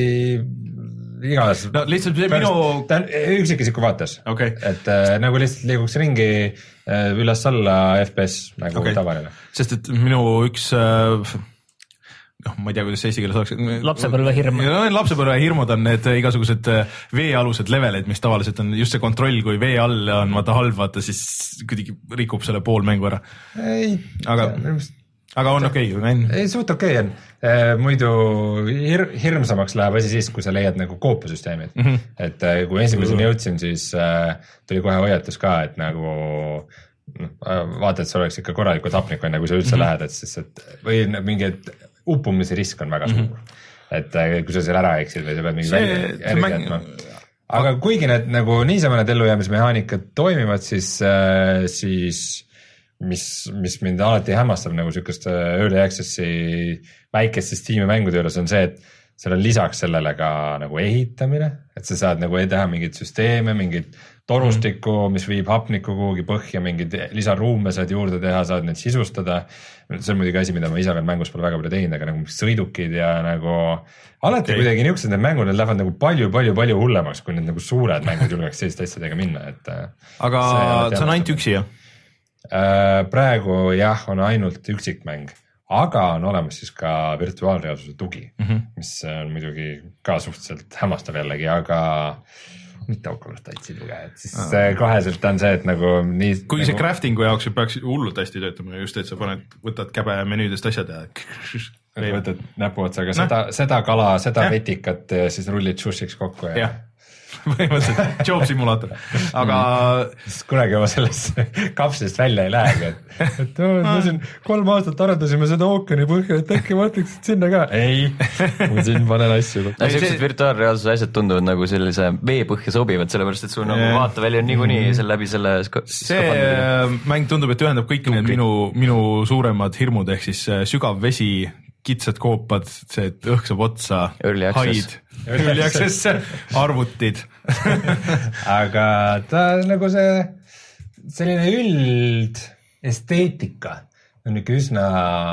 igas no lihtsalt see minu ta on üksikisiku vaates okay. et äh, nagu lihtsalt liiguks ringi äh, üles-alla F P S nagu okay. tavaline sest et minu üks äh, noh, ma ei tea, kuidas see eesti keeles oleks. Lapsepõlvehirm. Lapsepõlvehirmud on need igasugused veealused levelid, mis tavaliselt on just see kontroll, kui vee all on vaata halb, vaata siis kuidagi rikub selle pool mängu ära. Ei. Aga, aga on okei okay,? Ei, suht okei okay on. Muidu hir, hirmsamaks läheb asi siis, kui sa leiad nagu koopasüsteemid. Mm -hmm. Et kui esimeseni jõudsin, siis tuli kohe hoiatus ka, et nagu vaata, et see oleks ikka korralikult hapnik on, kui sa üldse mm -hmm. lähed, et siis, et või mingi, et uppumise risk on väga suur mm, -hmm. et kui sa seal ära eksid või sa pead mingi välja jätma. Aga kuigi need nagu niisama need ellujäämismehaanikad toimivad, siis, siis mis, mis mind alati hämmastab nagu sükest Early Access'i väikeste Steam'i mängude juures on see, et seal on lisaks sellele ka nagu ehitamine, et sa saad nagu teha mingeid süsteeme, mingid torustikku, mis viib hapniku kuhugi põhja, mingid lisaruume saad juurde teha, saad neid sisustada. See on muidugi asi, mida ma ise veel mängus pole väga palju teinud, aga nagu sõidukid ja nagu alati okay. kuidagi niisugused need mängud, need lähevad nagu palju, palju, palju hullemaks, kui need nagu suured mängud julgeks selliste asjadega minna. Et aga see on ainult üksi, jah? Praegu jah, on ainult üksikmäng, aga on olemas siis ka virtuaalreaalsuse tugi mm, -hmm. mis on muidugi ka suhteliselt hämmastav jällegi, aga mitte Oculus Touchi tuge, et siis ah. koheselt on see, et nagu nii. kui nagu... see crafting'u jaoks peaks hullult hästi töötama just, et sa paned, võtad käbe menüüdest asjad ja või võtad näpuotsaga no. seda, seda kala, seda ja. vetikat ja siis rullid sušiks kokku ja, ja. põhimõtteliselt job simulaator, aga mm. kunagi oma sellest kapslist välja ei lähegi, et, et oh, me siin kolm aastat arendasime seda ookeani põhja, et äkki mõtleksid sinna ka. ei, ma siin panen asju. Sellised virtuaalreaalsuse asjad tunduvad nagu sellise vee põhja sobivad, sellepärast et sul nagu vaataväli on niikuinii mm. selle läbi selle see mäng tundub, et ühendab kõik need minu, minu suuremad hirmud ehk siis sügav vesi, kitsad koopad, see, et õhk saab otsa, haid, early access, arvutid aga ta nagu see selline üld esteetika on niuke üsna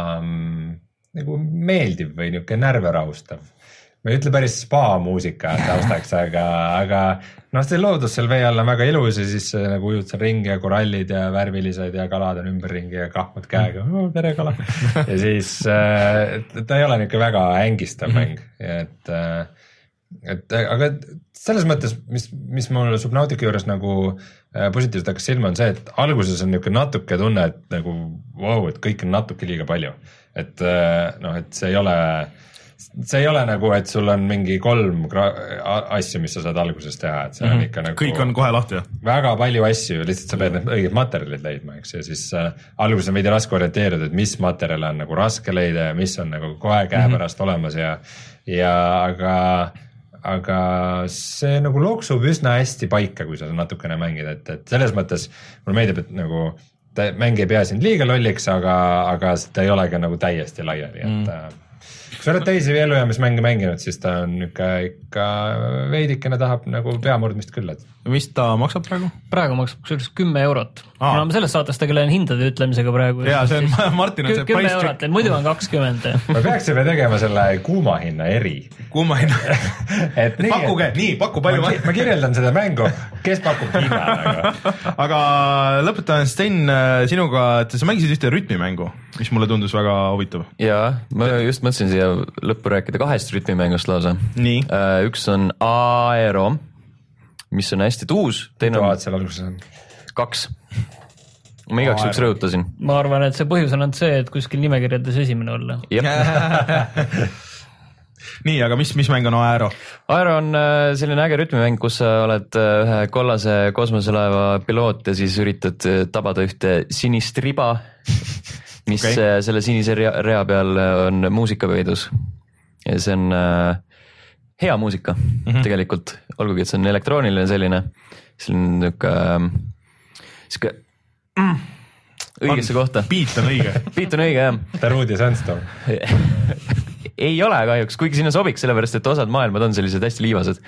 nagu meeldiv või niuke närve rahustav. ma ei ütle päris spa muusika taustaks, aga, aga noh, see loodus seal vee all on väga ilus ja siis nagu ujud seal ringi ja korallid ja värvilised ja kalad on ümberringi ja kahmad käega, oh, tere kala. ja siis äh, ta ei ole niuke väga ängistav mäng, et äh, et aga selles mõttes, mis, mis mul Subnautica juures nagu positiivselt hakkas silma, on see, et alguses on niuke natuke tunne, et nagu wow, et kõik on natuke liiga palju. Et noh, et see ei ole, see ei ole nagu, et sul on mingi kolm asju, mis sa saad alguses teha, et see on mm -hmm. ikka nagu kõik on kohe lahti. Väga palju asju, lihtsalt sa pead need õiged materjalid leidma, eks, ja siis äh, alguses on veidi raske orienteeruda, et mis materjale on nagu raske leida ja mis on nagu kohe käepärast mm -hmm. olemas ja, ja aga aga see nagu loksub üsna hästi paika, kui sa natukene mängid, et, et selles mõttes mulle meeldib, et nagu ta, mäng ei pea sind liiga lolliks, aga, aga ta ei ole ka nagu täiesti laiali, et mm. kui sa oled teisi ellujäämismänge mänginud, siis ta on ikka, ikka veidikene tahab nagu peamurdmist küll, et mis ta maksab praegu? Praegu maksab kusjuures kümme eurot. Kuna ma sellest saatest tegelen hindade ütlemisega praegu. Jaa, see on Martin on see price check. Muidu on kakskümmend. Me peaksime tegema selle kuuma hinna eri. Kuuma hinna. et nii, pakkuge, nii, pakku palju. Ma, ma kirjeldan seda mängu, kes pakub hinna. Aga, aga lõpetan Sten sinuga, et sa mängisid ühte rütmimängu, mis mulle tundus väga huvitav. Jaa, ma just mõtlesin siia lõppu rääkida kahest rütmimängust lausa. Nii. Üks on Aero, mis on hästi tuus. Teine on seal alguses on kaks. Ma igaks juks rõhutasin. Ma arvan, et see põhjus on see, et kuskil nimekirjades esimene olla. nii, aga mis, mis mäng on Aero? Aero on selline äge rütmimäng, kus sa oled ühe kollase kosmoselaeva piloot ja siis üritad tabada ühte sinist riba, mis okay. selle sinise rea, rea peal on muusika peidus. Ja see on hea muusika mm -hmm. tegelikult, olgugi, et see on elektrooniline selline, selline niuke, siuke mm, õigesse kohta. Beat on õige. Beat on õige, jah. Darude Sandstorm. ei ole kahjuks, kuigi sinna sobiks, sellepärast et osad maailmad on sellised hästi liivased.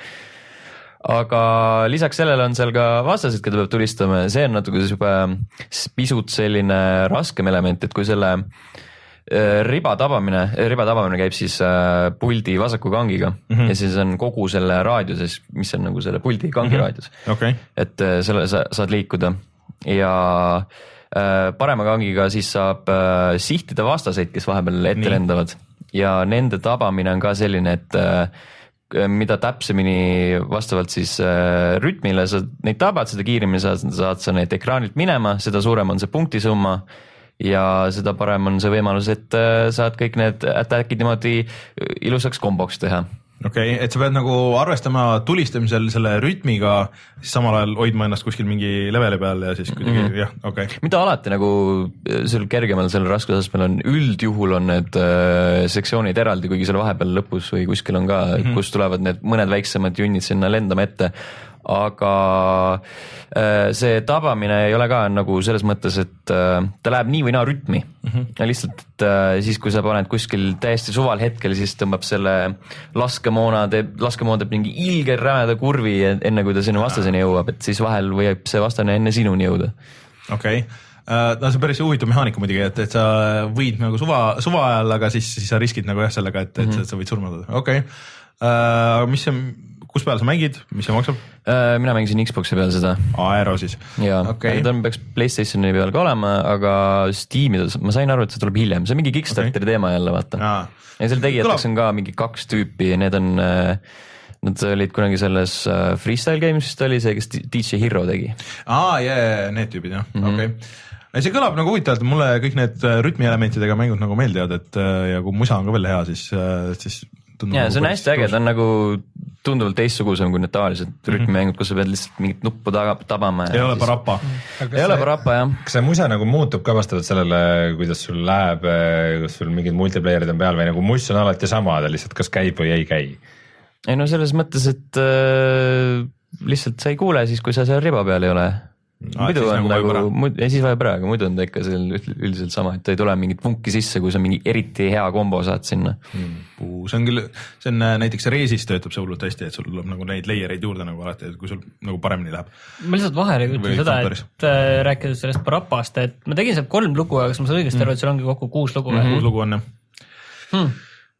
Aga lisaks sellele on seal ka vastased, keda peab tulistama ja see on natuke juba pisut selline raskem element, et kui selle riba tabamine, riba tabamine käib siis puldi vasaku kangiga mm -hmm. ja siis on kogu selle raadiuses, mis on nagu selle puldi kangi mm -hmm. raadius. Okay. Et selle sa saad liikuda ja parema kangiga siis saab sihtida vastaseid, kes vahepeal ette Nii. lendavad ja nende tabamine on ka selline, et mida täpsemini vastavalt siis rütmile sa neid tabad, seda kiiremini saad, saad sa neid ekraanilt minema, seda suurem on see punktisumma ja seda parem on see võimalus, et saad kõik need attack'id niimoodi ilusaks komboks teha. Okei, okay, et sa pead nagu arvestama tulistamisel selle rütmiga, siis samal ajal hoidma ennast kuskil mingi leveli peal ja siis kuidagi, mm -hmm. jah, okei. Okay. mida alati nagu seal kergemal selle raskusastmel on, üldjuhul on need äh, sektsioonid eraldi, kuigi seal vahepeal lõpus või kuskil on ka mm, -hmm. kus tulevad need mõned väiksemad junnid sinna lendama ette. Aga see tabamine ei ole ka nagu selles mõttes, et ta läheb nii või naa rütmi mm. -hmm. Ja lihtsalt siis, kui sa paned kuskil täiesti suval hetkel, siis tõmbab selle laskemoona, teeb, laskemoon teeb mingi ilge rämeda kurvi enne, kui ta sinna vastaseni jõuab, et siis vahel võib see vastane enne sinuni jõuda. Okei. Okay. No see on päris huvitav mehaanika muidugi, et, et sa võid nagu suva, suva ajal, aga siis, siis sa riskid nagu jah sellega, et, et mm -hmm. sa võid surma tulla. Okei. Okay. Uh, mis see kus peal sa mängid, mis see maksab? Mina mängisin Xboxi peal seda. Aero siis? Jaa, okay. Ta peaks PlayStationi peal ka olema, aga Steam'i ma sain aru, et see tuleb hiljem, see on mingi Kickstarteri okay. teema jälle, vaata. Ja, ja seal tegijateks on ka mingi kaks tüüpi, need on, nad olid kunagi selles Freestyle Games vist oli see, kes D J Hero tegi. Aa, jee, need tüübid jah, mm-hmm. okei okay. See kõlab nagu huvitavalt, mulle kõik need rütmielementidega mängud nagu meeldivad, et ja kui musa on ka veel hea, siis, siis tundub ja, nagu see on hästi äge, ta on nagu tunduvalt teistsugusem kui need tavalised mm-hmm. rütmimängud, kus sa pead lihtsalt mingit nuppu tabama. Ei ole parappa. Ei ole parappa, jah. Kas see musa nagu muutub ka vastavalt sellele, kuidas sul läheb, kas sul mingid multiplayerid on peal või nagu muss on alati sama, ta lihtsalt kas käib või ei käi? Ei no selles mõttes, et äh, lihtsalt sa ei kuule siis, kui sa seal riba peal ei ole. Ah, muidu on nagu, nagu ja siis vajab praegu, muidu on ta ikka seal üldiselt sama, et ta ei tule mingit vunki sisse, kui sa mingi eriti hea kombo saad sinna hmm.. See on küll, see on näiteks Reesis töötab see hullult hästi, et sul tuleb nagu neid layereid juurde nagu alati, kui sul nagu paremini läheb. Ma lihtsalt vahele ütlen seda, et äh, rääkides sellest parapast, et ma tegin seal kolm lugu, aga kas ma saan õigesti aru, et seal ongi kokku kuus lugu mm-hmm. kuus lugu on jah hmm.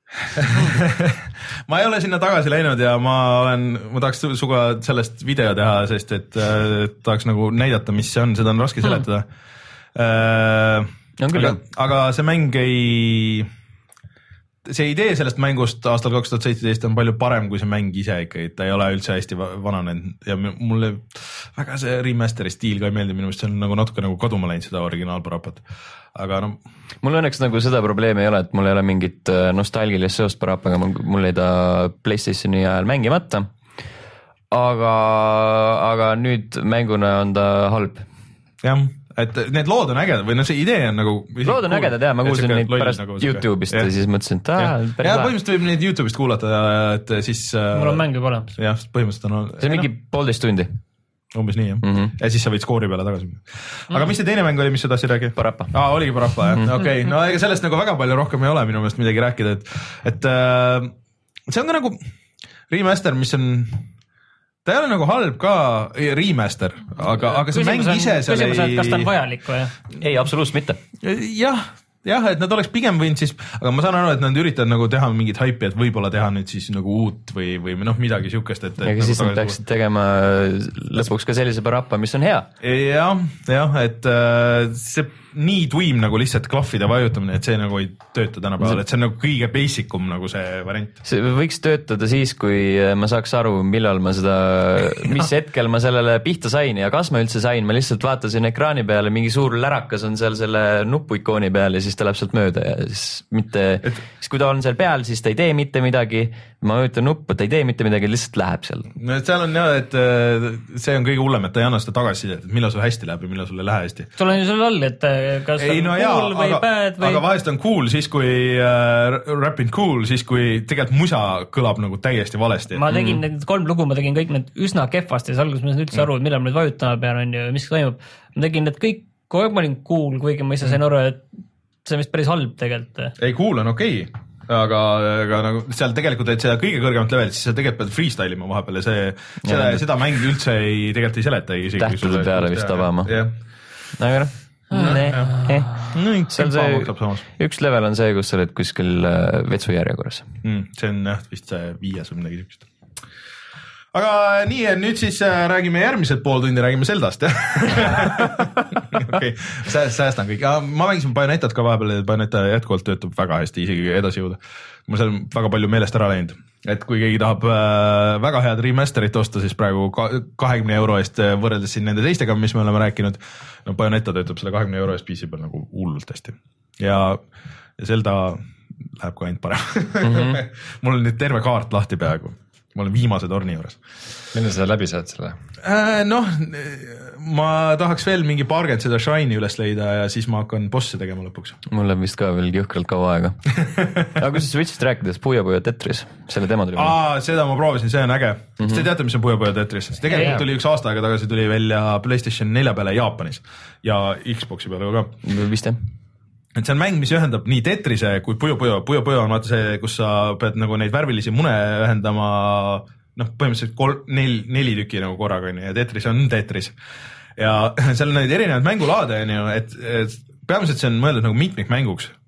ma ei ole sinna tagasi läinud ja ma olen, ma tahaks suga sellest video teha, sest et äh, tahaks nagu näidata, mis see on, seda on raske seletada äh,. Aga, aga see mäng ei, see idee sellest mängust aastal kaks tuhat seitseteist on palju parem kui see mäng ise ikka, et ta ei ole üldse hästi vananenud ja mulle väga see remasteri stiil ka ei meeldi, minu meelest see on nagu natuke nagu kaduma läinud seda originaalparapat, aga no mul õnneks nagu seda probleemi ei ole, et mul ei ole mingit nostalgilist seost parapaga, mul ei ta PlayStationi ajal mängimata, aga, aga nüüd mänguna on ta halb. Jah, et need lood on ägedad või no see idee on nagu lood on ägedad jah, ma kuulsin neid pärast nagu YouTube'ist ja. ja siis mõtlesin, et aa, päris lahe. Põhimõtteliselt võib neid YouTube'ist kuulata, et siis mul on mäng juba olemas. Jah, põhimõtteliselt on see on mingi poolteist tundi. Umbes nii jah mm-hmm. ja siis sa võid skoori peale tagasi. Aga mm-hmm. mis see teine mäng oli, mis sa tahtsid rääkida? Parappa. Aa, oligi Parappa jah, mm-hmm. okei okay. No ega sellest nagu väga palju rohkem ei ole minu meelest midagi rääkida, et, et äh, see on ka nagu remaster, mis on ta ei ole nagu halb ka remaster, aga, aga see mäng ise seal ei... Küsimus, kas ta on vajalik või? Ei, absoluutselt mitte. Jah, jah, et nad oleks pigem võinud siis, aga ma saan aru, et nad üritavad nagu teha mingit haipi, et võib-olla teha nüüd siis nagu uut või, või noh, midagi siukest, et... Aga nagu siis nad peaksid tegema lõpuks ka sellise parappa, mis on hea. Jah, jah, et äh, see nii tuim nagu lihtsalt klahvide vajutamine, et see nagu ei tööta tänapäeval, et see on nagu kõige basicum nagu see variant. See võiks töötada siis, kui ma saaks aru, millal ma seda, mis hetkel ma sellele pihta sain ja kas ma üldse sain, ma lihtsalt vaatasin ekraani peale, mingi suur lärakas on seal selle nupuikooni peal ja siis ta läheb sealt mööda ja siis mitte, et... siis kui ta on seal peal, siis ta ei tee mitte midagi, ma vajutan nuppu, ta ei tee mitte midagi, lihtsalt läheb seal. No et seal on jah, et see on kõige hullem, et ta ei anna seda tagasisidet, et millal sul hästi läheb ja millal sul ei lähe hästi. Sul on ju sul all, et kas ei, no on jaa, cool või aga, bad või... aga vahest on cool siis, kui äh, rapping cool, siis kui tegelikult musa kõlab nagu täiesti valesti. Ma tegin mm. need kolm lugu, ma tegin kõik need üsna kehvasti, siis alguses ma üldse mm. aru, millal ma nüüd vajutama pean on ju, mis toimub. Ma tegin need kõik, kogu aeg ma olin cool, kuigi ma ise sain aru, et see on vist päris halb tegelikult. Ei, cool on okei okay. Aga, aga nagu seal tegelikult, et seda kõige kõrgemat levelit, siis sa tegelikult pead freestyle ima vahepeal ja see, seda, ja, seda mäng üldse ei, tegelikult ei seleta. Tähtude peale vist tabama. Aga noh. Nee, eh. no, seal see, üks level on see, kus sa oled kuskil vetsu järjekorras. Mm, see on jah, vist see viies või midagi siukest. Aga nii, nüüd siis räägime järgmised pool tundi, räägime Zeldast, jah? Okei, säästan kõik. Ma mängisin Bayonetat ka vahepeal, et Bayoneta jätkuvalt töötab väga hästi, isegi edasi jõuda. Ma seal väga palju meelest ära läinud. Et kui keegi tahab väga head remasterit osta, siis praegu kahekümne euro eest võrreldes siin nende teistega, mis me oleme rääkinud, no Bayoneta töötab selle kahekümne euro eest P C peal nagu hullult hästi. Ja, ja Zelda läheb ka ainult parem. Mm-hmm. Mul on nüüd terve kaart lahti peaaegu. Ma olen viimase torni juures. Mille sa läbi saad selle? Äh, noh, ma tahaks veel mingi paarkümmend seda Shine'i üles leida ja siis ma hakkan bosse tegema lõpuks. Mul on vist ka veel jõhkralt kaua aega. Aga kui sa Switchist rääkides, Puyo Puyo Tetris, selle demo tuli. Aa, seda ma proovisin, see on äge. Mm-hmm. Te teate, mis on Puyo Puyo Tetris? Tegelikult tuli üks aasta aega tagasi tuli välja PlayStation nelja peale Jaapanis ja Xboxi peale ka. Vist jah. Et see on mäng, mis ühendab nii Tetrise kui Puyo Puyo. Puyo Puyo on vaata see, kus sa pead nagu neid värvilisi mune ühendama, noh, põhimõtteliselt kol, nel, neli tüki nagu korraga ja Tetris on Tetris. Ja seal on neid erinevaid mängulaade, et, et peamiselt see on mõeldud nagu mitmikmänguks,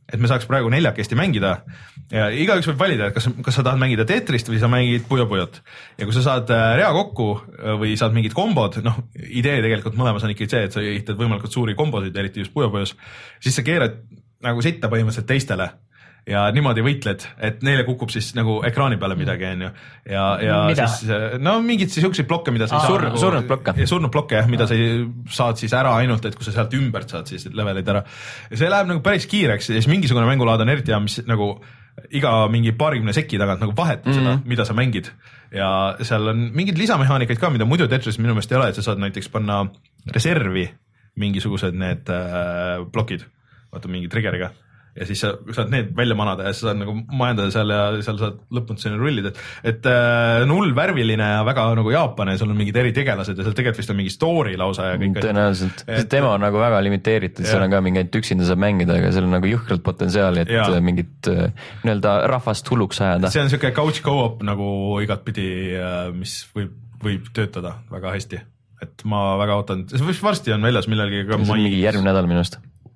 et me saaks praegu neljakesti mängida ja igaüks võib valida, et kas, kas sa tahad mängida Tetrist või sa mängid Puyo Puyot. Ja kui sa saad rea kokku või saad mingid kombod, noh, idee tegelikult mõlemas on ikka see, et sa ehitad võimalikult suuri kombosid, eriti just Puyo Puyos, siis sa keerad nagu sitta põhimõtteliselt teistele ja niimoodi võitled, et neile kukub siis nagu ekraani peale midagi, on ju. Ja, ja mida? Siis, no mingid siis siukseid blokke, mida sa ei saa. Sur, nagu, surnud blokke. Ja surnud blokke, jah, mida sa saad siis ära ainult, et kui sa sealt ümbert saad siis levelid ära. Ja see läheb nagu päris kiireks ja siis mingisugune mängulaad on eriti ja mis nagu iga mingi paarikümne seki tagant nagu vahet mm -hmm. seda, mida sa mängid. Ja seal on mingid lisamehaanikaid ka, mida muidu Tetris minu meelest ei ole, et sa saad näiteks panna reservi mingisugused need äh, blokid, vaata mingi triggeriga. Ja siis sa saad need välja manada ja sa saad nagu majandada seal ja seal saad lõpuni sinna rullida, et, et äh, null värviline ja väga nagu jaapane, seal on mingid eritegelased ja seal tegelikult vist on mingi story lausa ja kõik. Tõenäoliselt, et tema on nagu väga limiteeritud, seal on ka mingeid üksinda saab mängida, aga seal on nagu juhkralt potentsiaali, et ja. mingit nii-öelda rahvast hulluks ajada. See on siuke couch co-op nagu igatpidi, mis võib, võib töötada väga hästi, et ma väga ootan, varsti on väljas millalgi ka mais. Mingi järgmine nädal minust.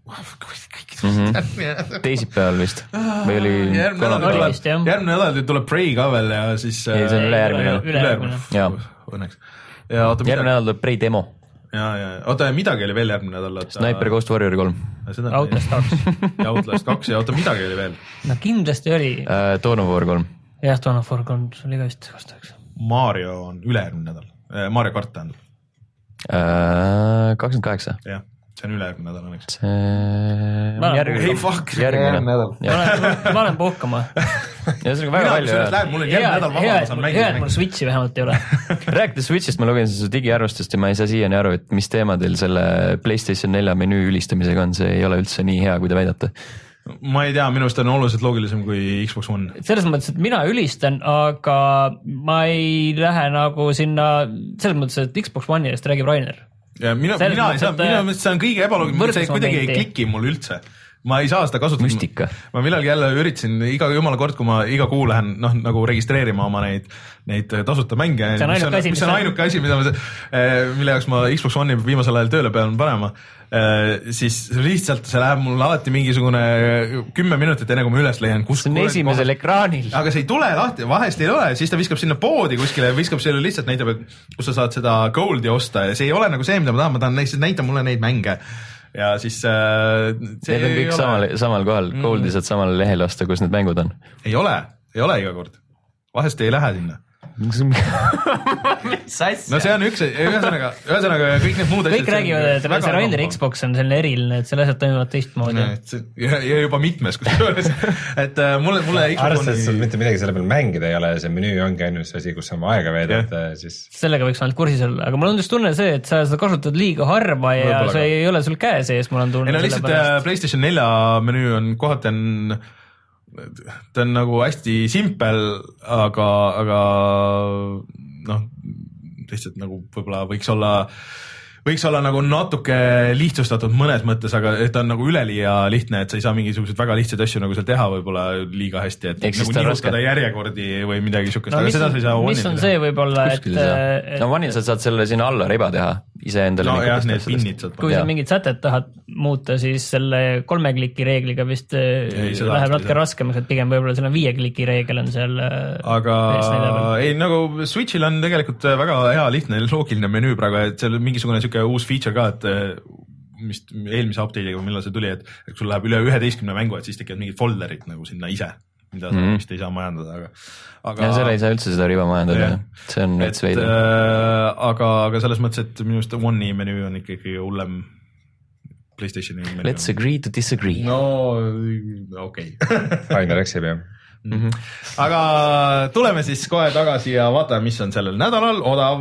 Mm-hmm. teisipäeval vist või oli järgmine nädal tuleb Prey ka veel ja siis ei, see on ülejärgmine ülejärgmine õnneks järgmine nädal tuleb Prey demo ja, ja, oota midagi oli veel järgmine nädal Sniper Ghost Warrior kolm Outlast kaks ja Outlast kaks ja oota midagi oli veel no kindlasti oli uh, Dawn of War kolm jah, Dawn of War kolm, see oli ka vist kastaks Mario on ülejärgmine nädal Mario kart tähendab uh, kakskümmend kaheksa jah see on ülejärgmine nädal õnneks. See on järgmine. Hey, fuck. Järgmine nädal. Ma olen puhkama. Ja see on väga palju. Mul on järgmine nädal vaba, ma saan mängida. Hea, et mul Switchi vähemalt ei ole. Rääkides Switchist, ma lugesin su digiarvustust ja ma ei saa siiani aru, et mis teema teil selle PlayStation nelja menüü ülistamisega on. See ei ole üldse nii hea, kui te väidate. Ma ei tea, minu arust on oluliselt loogilisem kui Xbox One. Selles mõttes, et mina ülistan, aga ma ei lähe nagu sinna, selles mõttes, et Xbox One eest räägib Rainer. Ja mina, mina ei saa, minu mõttes see on kõige ebaloogiline, see kuidagi ei kliki mul üldse. Ma ei saa seda kasutada. Müstika. Ma millalgi jälle üritasin iga jumala kord, kui ma iga kuu lähen noh, nagu registreerima oma neid, neid tasuta mänge, mis on, mis on, asi, mis on ainuke asi, mida ma, mille jaoks ma Xbox One'i viimasel ajal tööle pean panema, siis lihtsalt see läheb mul alati mingisugune kümme minutit enne, kui ma üles leian. See on esimesel kohe. Ekraanil. Aga see ei tule lahti, vahest ei ole, siis ta viskab sinna poodi kuskile ja viskab selle lihtsalt näitab, kus sa saad seda goldi osta ja see ei ole nagu see, mida ma tahan, ma tahan lihtsalt näita mulle neid mänge. Ja siis äh, need on kõik samal, samal kohal, mm. Goldi saad samal lehel osta, kus need mängud on. Ei ole, ei ole iga kord. Vahest ei lähe sinna. no see on üks, ühesõnaga, ühesõnaga kõik need muud kõik räägivad, et see Rainer Xbox on selline eriline, et selle asjad toimuvad teistmoodi ja, ja juba mitmes kusjuures et uh, mulle, mulle arvestades sul mitte midagi selle peal mängida ei ole, see menüü ongi ainult see asi, kus sa oma aega veedad yeah. siis... sellega võiks ainult kursis olla, aga mul on just tunne see, et sa seda kasutad liiga harva ja Võibolla see ka. Ei ole sul käe sees, mul on tunne ei no lihtsalt pärast. PlayStation nelja menüü on kohati on ta on nagu hästi simpel, aga, aga noh, lihtsalt nagu võib-olla võiks olla, võiks olla nagu natuke lihtsustatud mõnes mõttes, aga ta on nagu üleliia lihtne, et sa ei saa mingisuguseid väga lihtsaid asju nagu seal teha võib-olla liiga hästi, et Eks nagu nihutada järjekordi või midagi sukest, no, aga seda sa ei saa One'il. Mis on see võib-olla, et... et... No One'il sa saad selle sinna alla riba teha, ise endale. No jah, need pinnid saad. Kui sa mingid sätet tahad muuta, siis selle kolme kliki reegliga vist ei, läheb natuke raskemaks, et pigem võib-olla selle viie kliki reegel on seal. Aga ei, nagu Switchil on tegelikult väga hea lihtne loogiline menüü praegu, et seal mingisugune siuke uus feature ka, et mis eelmise update'iga, millal see tuli, et kui sul läheb üle üheteistkümne mängu, et siis tekivad mingid folderid nagu sinna ise, mida sa mm. vist ei saa majandada, aga, aga... Ja selle ei saa üldse seda riba majandada, see on veits veidi. Äh, aga, aga selles mõttes, et minu arust One'i menüü on ikkagi hullem PlayStationi menüü. Let's agree to disagree. No, okei. Okay. Aina läksib, jah. Mm-hmm. Aga tuleme siis kohe tagasi ja vaatame, mis on sellel nädalal odav.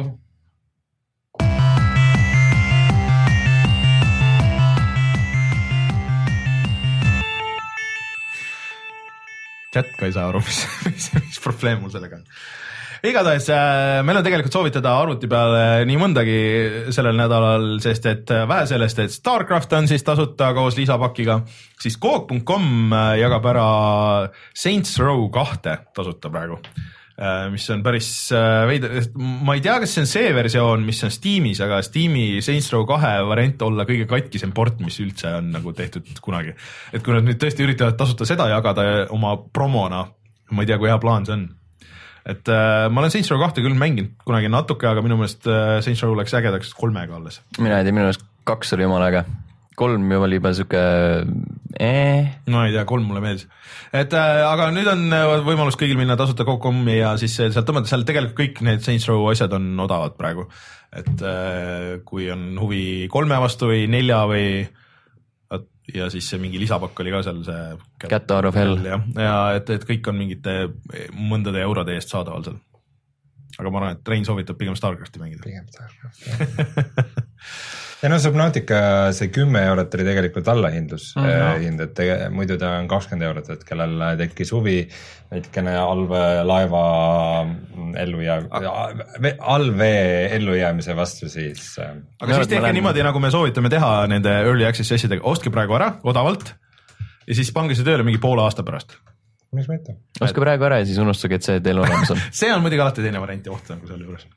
Chat ka ei saa aru, mis, mis, mis probleem mul sellega on. Igatahes meil on tegelikult soovitada arvuti peale nii mõndagi sellel nädalal, sest et vähe sellest, et Starcraft on siis tasuta koos lisapakiga, siis Coop punkt com jagab ära Saints Row kahte tasuta praegu. mis on päris veider, ma ei tea, kas see on see versioon, mis on Steamis, aga Steam'i Saints Row kahe variant olla kõige katkisem port, mis üldse on nagu tehtud kunagi. Et kui nad nüüd tõesti üritavad tasuta seda jagada oma promona, ma ei tea, kui hea plaan see on. Et äh, ma olen Saints Row kahte küll mänginud kunagi natuke, aga minu meelest äh, Saints Row läks ägedaks kolmega alles. Mina ei tea, minu meelest kaks oli jumala äge. Kolm ju oli juba siuke ee. No ei tea, kolm mulle meeldis. Et äh, aga nüüd on võimalus kõigil minna tasuta Cocomi ja siis sealt tõmmata, seal tegelikult kõik need Saints Row asjad on odavad praegu. Et äh, kui on huvi kolme vastu või nelja või ja siis see mingi lisapakk oli ka seal see Cat Out of Hell. Ja, ja et, et kõik on mingite mõndade eurode eest saadaval seal. Aga ma arvan, et Rein soovitab pigem StarCrafti mängida. Pigem StarCrafti. Ja no Subnautica see kümme eurot oli tegelikult allahindlus mm -hmm. hind, et tege, muidu ta on kakskümmend eurot, et kellel tekkis huvi veidikene allveelaeva ellujäämise, allvee ellujäämise vastu siis. Aga no, siis tehke lähen... niimoodi, nagu me soovitame teha nende early access sessidega, ostke praegu ära odavalt ja siis pange see tööle mingi poole aasta pärast. Mis mõte? Ostke praegu ära ja siis unustage, et see teil olemas on. See on muidugi alati teine variant ja oht on kui selle juures.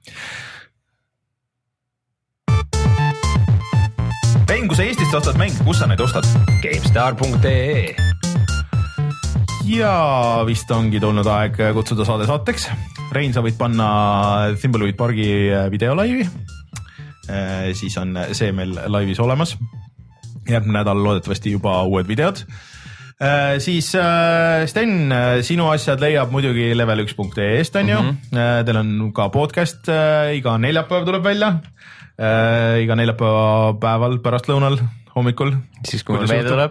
Rein, kui sa Eestist ostad mänge, kus sa neid ostad? GameStar punkt ee Ja vist ongi tulnud aeg kutsuda saade saateks. Rein, sa võid panna Thimbleweed Pargi videolaivi. E, siis on see meil laivis olemas. Järgmine nädal loodetavasti juba uued videod. E, siis Sten, sinu asjad leiab muidugi level üks punkt ee-st on ju. Mm-hmm. Teil on ka podcast, iga neljapäev tuleb välja. Äh, iga neljapäeva päeval pärast lõunal hommikul. Siis kui mul meelde tuleb.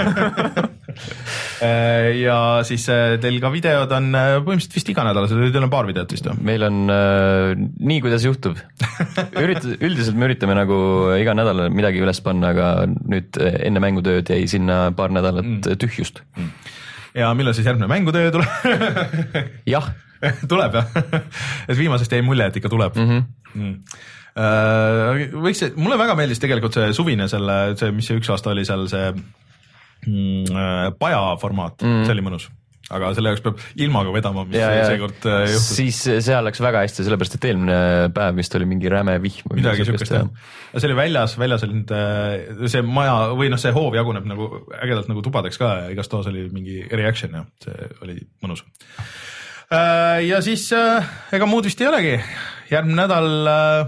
Ja siis teil ka videod on põhimõtteliselt vist iga nädal, teil on paar videot vist. Meil on äh, nii, kuidas juhtub. Ürit, üldiselt me üritame nagu iga nädal midagi üles panna, aga nüüd enne mängutööd jäi sinna paar nädalat mm. tühjust. Mm. Ja millal siis järgmine mängutöö tuleb? Jah. Tuleb jah? Et viimasest jäi mulje, et ikka tuleb. Mm-hmm. Mm. Uh, võiks see, mulle väga meeldis tegelikult see suvine selle, see, mis see üks aasta oli seal see mm, paja formaat, mm. see oli mõnus, aga selle jaoks peab ilmaga vedama, mis ja, ja. seekord juhtus. Siis seal läks väga hästi, sellepärast et eelmine päev vist oli mingi räme vihm. Midagi sükest jah. Ja see oli väljas, väljas oli nüüd see maja või noh, see hoov jaguneb nagu ägedalt nagu tubadeks ka ja igas toas oli mingi reaction ja see oli mõnus. Uh, ja siis uh, ega muud vist ei olegi, järgmine nädal uh,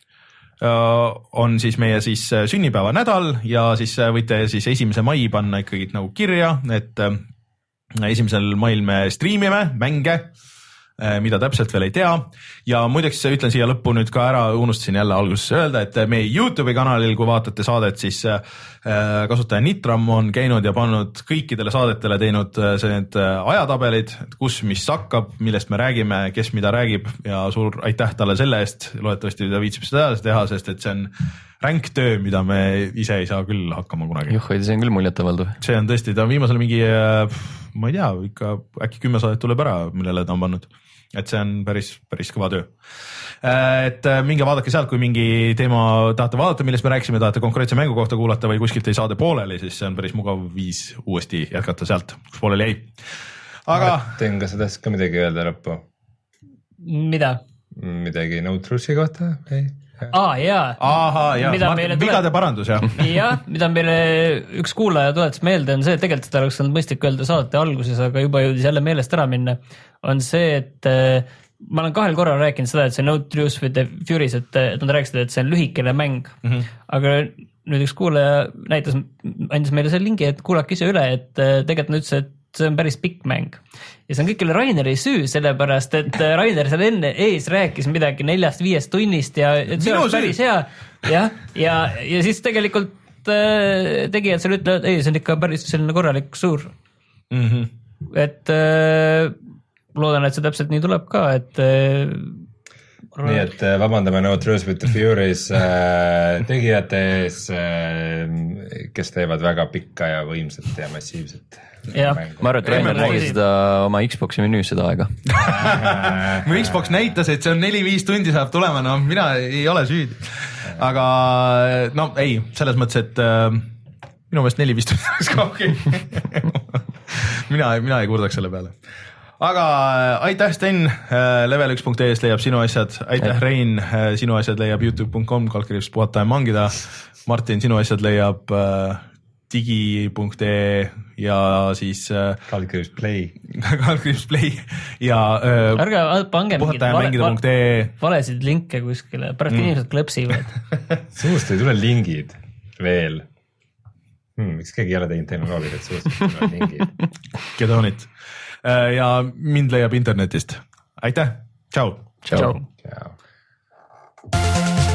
on siis meie siis sünnipäeva nädal ja siis võite siis esimese mai panna ikkagi nagu kirja, et esimesel mail me striimime mänge, mida täpselt veel ei tea ja muideks ütlen siia lõppu nüüd ka ära, unustasin jälle alguses öelda, et meie YouTube'i kanalil, kui vaatate saadet, siis kasutaja Nitram on käinud ja pannud kõikidele saadetele teinud need ajatabelid, kus mis hakkab, millest me räägime, kes mida räägib ja suur aitäh talle selle eest, loodetavasti ta viitsib seda edasi teha, sest et see on ränk töö, mida me ise ei saa küll hakkama kunagi. Juh, see on küll muljetavaldav. See on tõesti, ta on viimasel mingi, ma ei tea, ikka äkki kümme saadet tuleb ära, millele ta on pannud. Et see on päris, päris kõva töö. Et minge vaadake sealt, kui mingi teema tahate vaadata, millest me rääksime, tahate konkreetse mängu kohta kuulata või kuskilt ei saade pooleli, siis see on päris mugav viis uuesti jätkata sealt, kus pooleli jäi. Aga... Martin, kas sa tahtsid ka midagi öelda lõppu? Mida? Midagi No Truth'i kohta? Ei? Aa, jaa. Aha, jaa. Vigade parandus, jah. Jah, mida meile üks kuulaja tuletas meelde on see, et tegelikult seda oleks olnud mõistlik öelda saate alguses, aga juba jõudis jälle meelest ära minna, on see, et ma olen kahel korral rääkinud seda, et see No Truth with the Furies, et, et nad rääkisid, et see on lühikene mäng, mm-hmm. aga nüüd üks kuulaja näitas, andis meile selle lingi, et kuulake ise üle, et tegelikult nad ütles, et see on päris pikk mäng. Ja see on kõikile Raineri süü, sellepärast, et Rainer seal enne ees rääkis midagi neljast viiest tunnist ja et see oleks päris hea. Ja, ja, ja siis tegelikult äh, tegijad seal ütlevad, ei, see on ikka päris selline korralik suur. Mm-hmm. Et äh, loodan, et see täpselt nii tuleb ka, et äh, nii et vabandame No Truth with the Furies äh, tegijate ees, äh, kes teevad väga pikka ja võimsat ja massiivset. Ja. Ma arvan, et Rainer nägi seda oma Xboxi menüüs seda aega. Mu Xbox näitas, et see on neli viis tundi saab tulema, no mina ei ole süüd. Aga no ei, selles mõttes, et äh, minu meelest neli viis tundi oleks ka okei. mina, mina ei kurdaks selle peale. aga aitäh, Sten, level üks punkt ee-st leiab sinu asjad, aitäh, Rein, sinu asjad leiab youtube punkt com, kaldkriips puhata ja mangida, Martin, sinu asjad leiab digi punkt ee ja siis kaldkriips play kaldkriips play ja ärge pange puhata ja mängida punkt ee valesid linke kuskile, pärast mm. inimesed klõpsivad. Suust ei tule lingid veel. Hmm, miks keegi ei ole teinud tehnoloogiat, et suust ei tule lingid? Kedoonit. Ja mind leiab internetist. Aitäh, tšau. Tšau. Tšau.